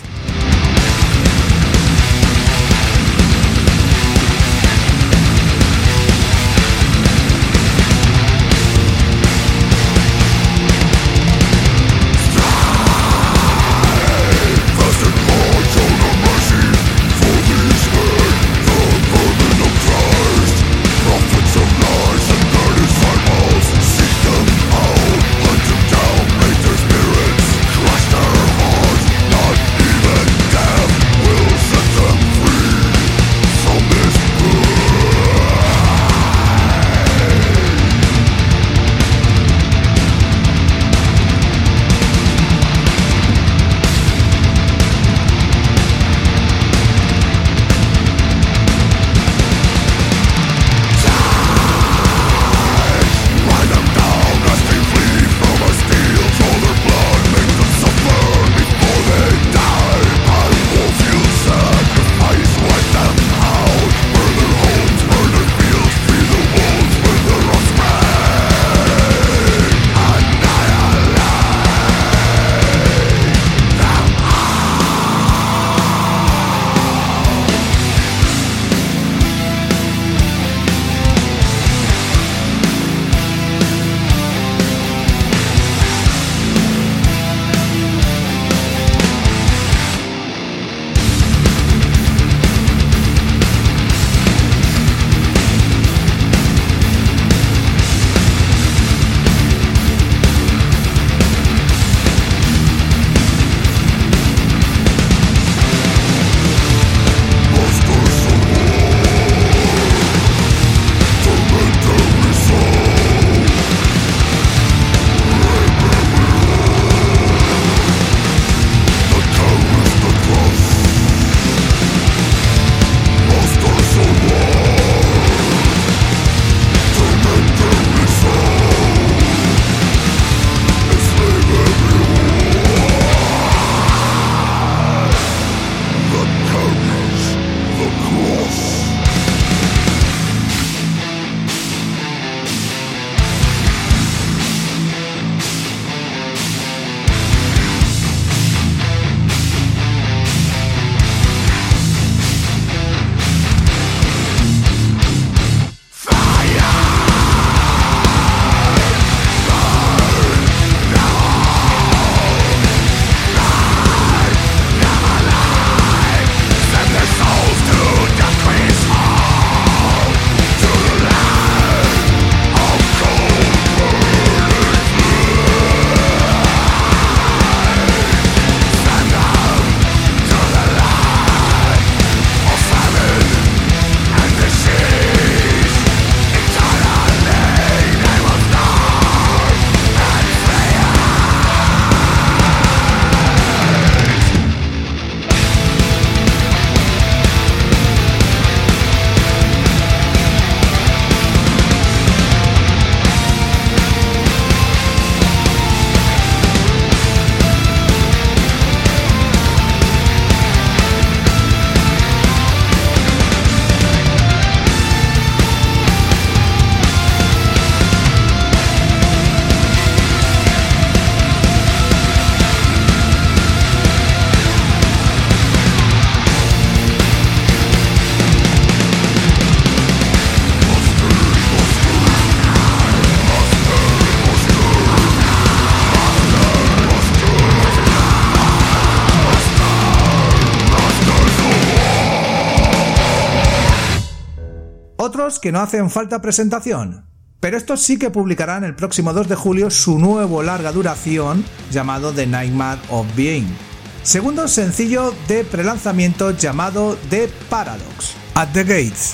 Otros que no hacen falta presentación, pero estos sí que publicarán el próximo dos de julio su nuevo larga duración llamado The Nightmare of Being, segundo sencillo de prelanzamiento llamado The Paradox, At the Gates.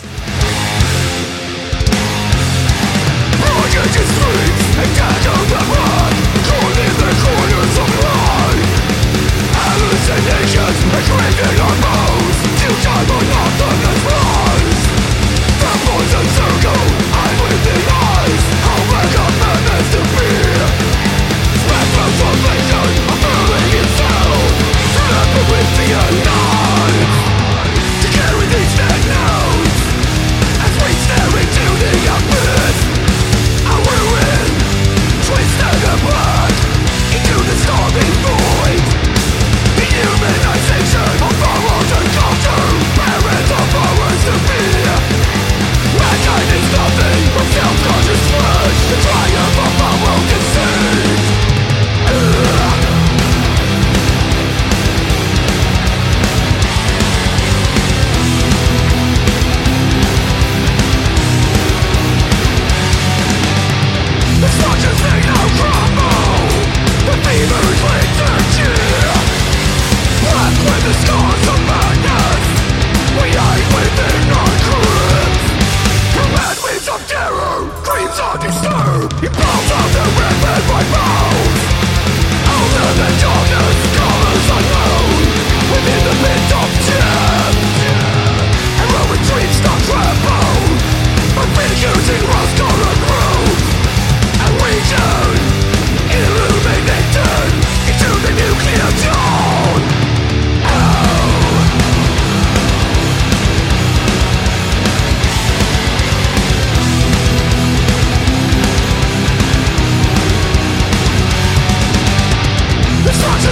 Till time on nothing is rise. The poison circle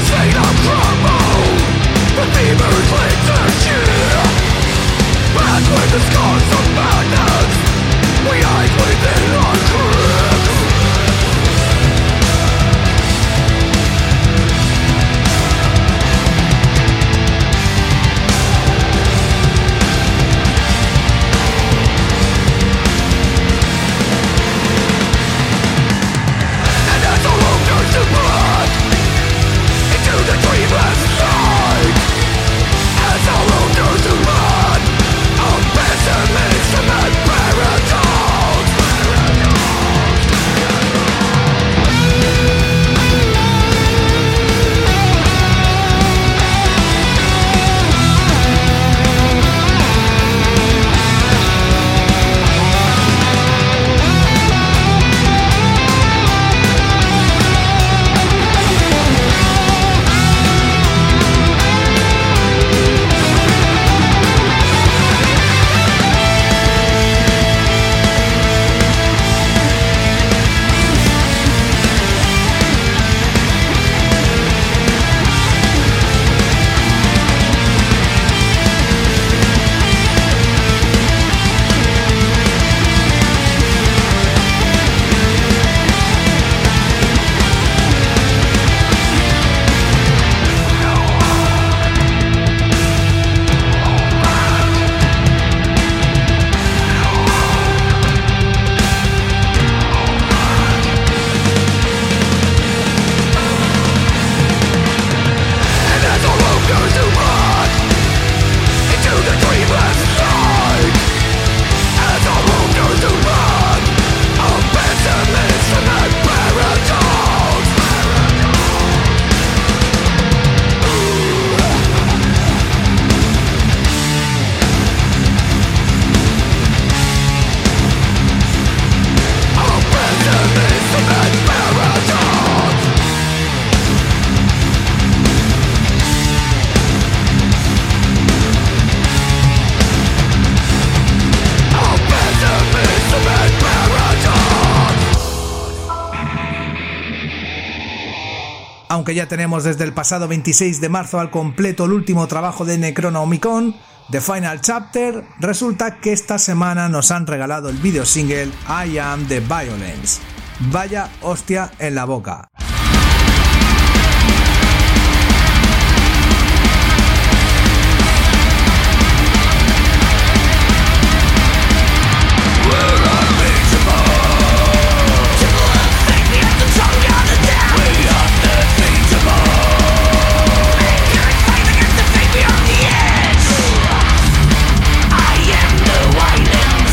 Aunque ya tenemos desde el pasado veintiséis de marzo al completo el último trabajo de Necronomicon, The Final Chapter, resulta que esta semana nos han regalado el video single I Am The Violence. Vaya hostia en la boca.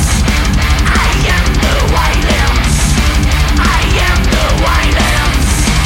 I am the violence.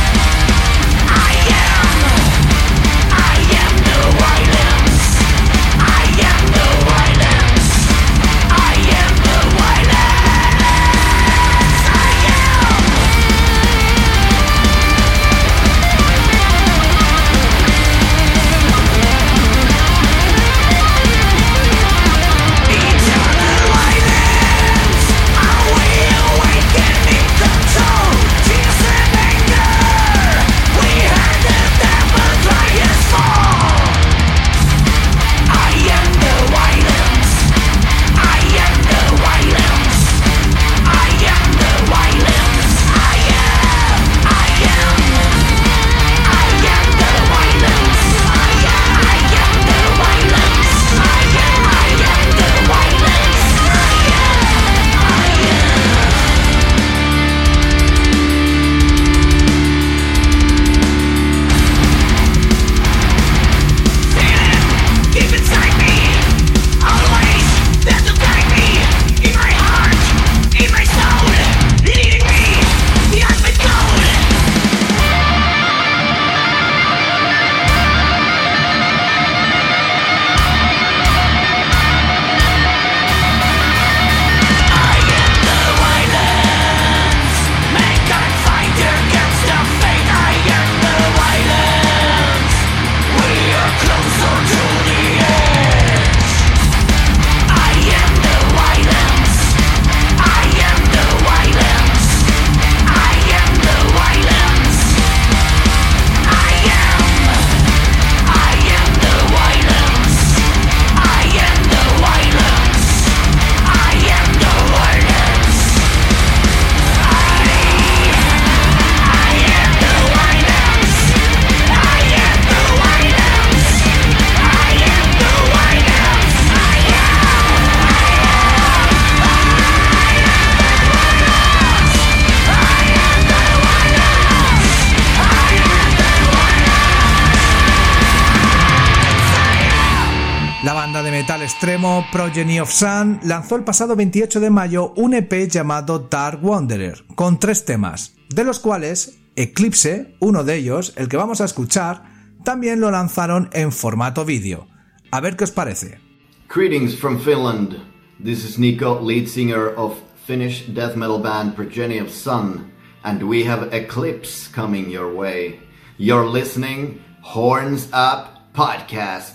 metal extremo Progeny of Sun lanzó el pasado veintiocho de mayo un E P llamado Dark Wanderer, con tres temas, de los cuales Eclipse, uno de ellos, el que vamos a escuchar, también lo lanzaron en formato vídeo. A ver qué os parece. Greetings from Finland. This is Nico, lead singer of Finnish death metal band Progeny of Sun, and we have Eclipse coming your way. You're listening Horns Up Podcast.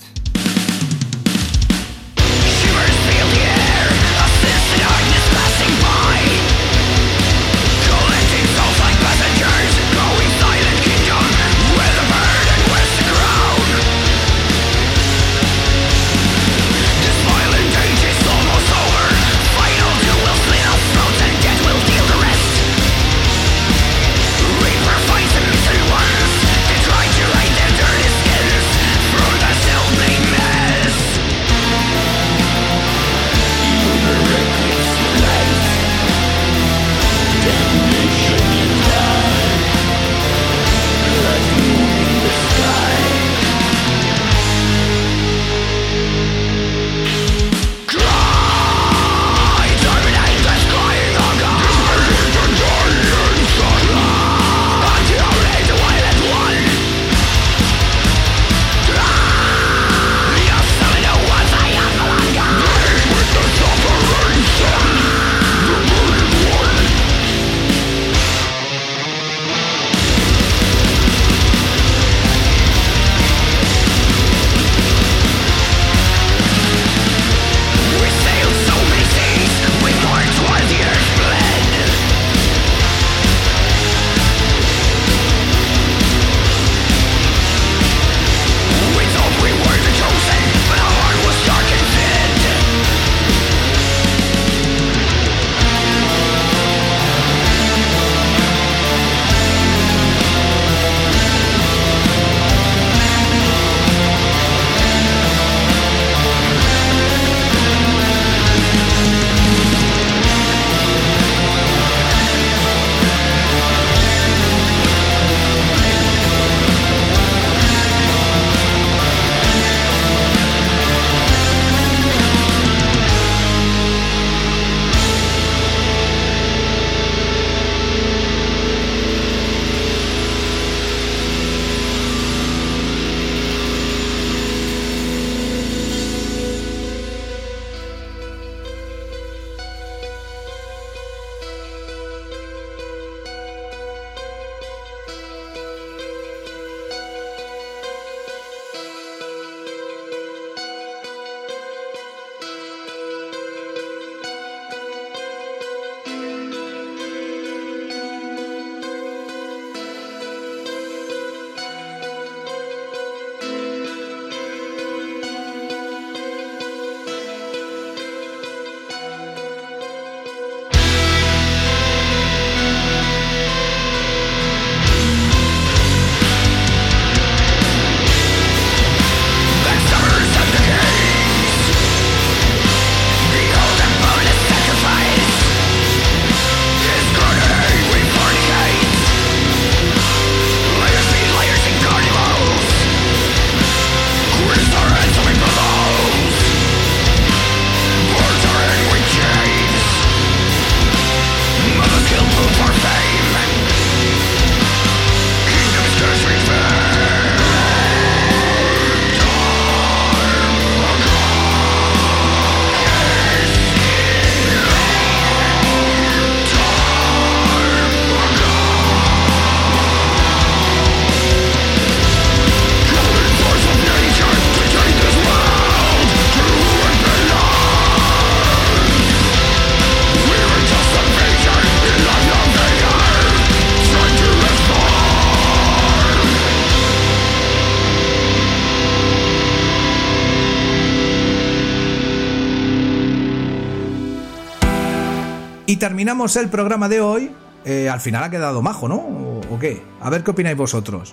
Y terminamos el programa de hoy. Eh, al final ha quedado majo, ¿no? ¿O, o qué? A ver qué opináis vosotros.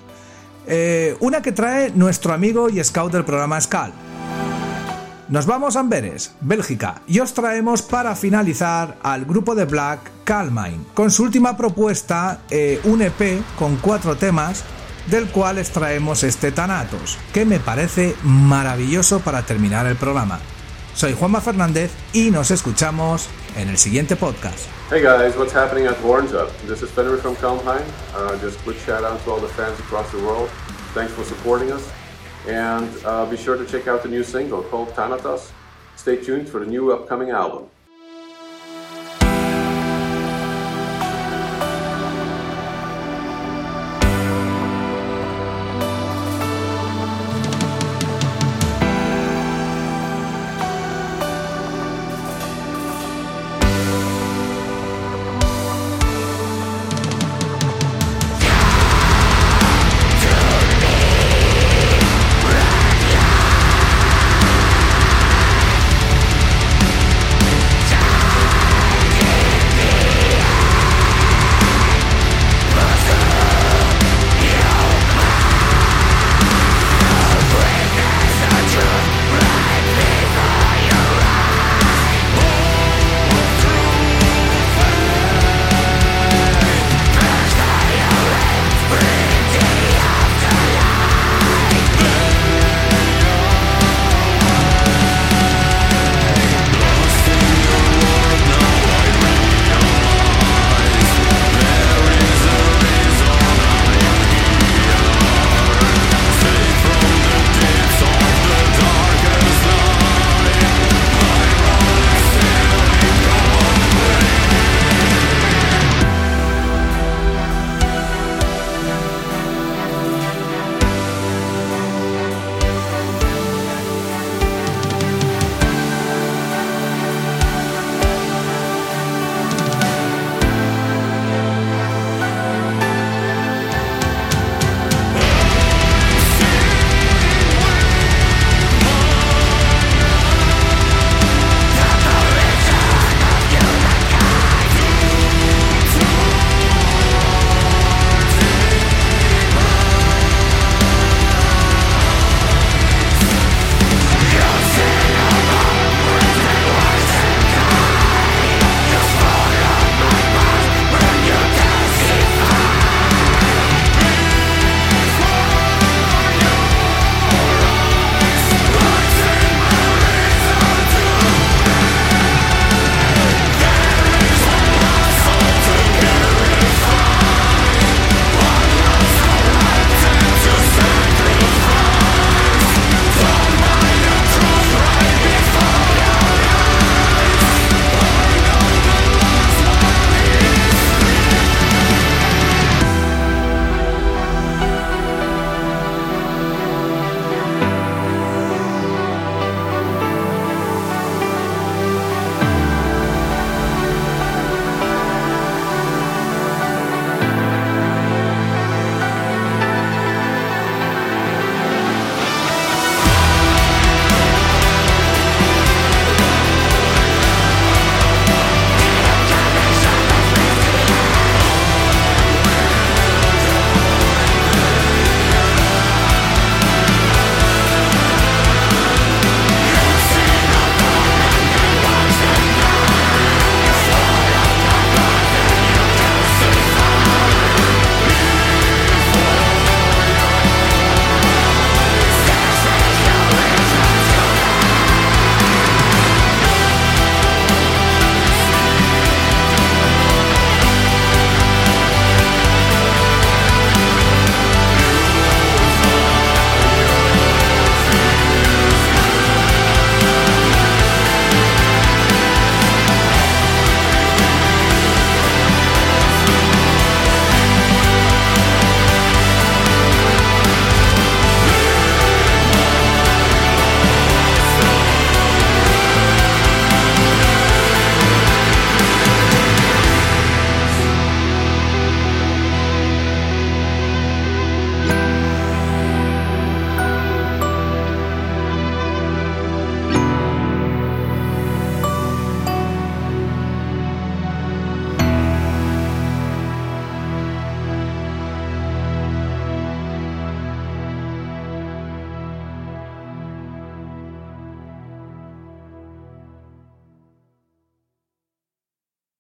Eh, una que trae nuestro amigo y scout del programa Skal. Nos vamos a Amberes, Bélgica, y os traemos para finalizar al grupo de Black Calmine, con su última propuesta, eh, un E P con cuatro temas, del cual extraemos este Thanatos, que me parece maravilloso para terminar el programa. Soy Juanma Fernández y nos escuchamos en el siguiente podcast. Hey guys, what's happening at Horns Up? This is Fenrir from Kalmheim. Uh, just quick shout out to all the fans across the world. Thanks for supporting us. And uh, be sure to check out the new single called Thanatos. Stay tuned for the new upcoming album.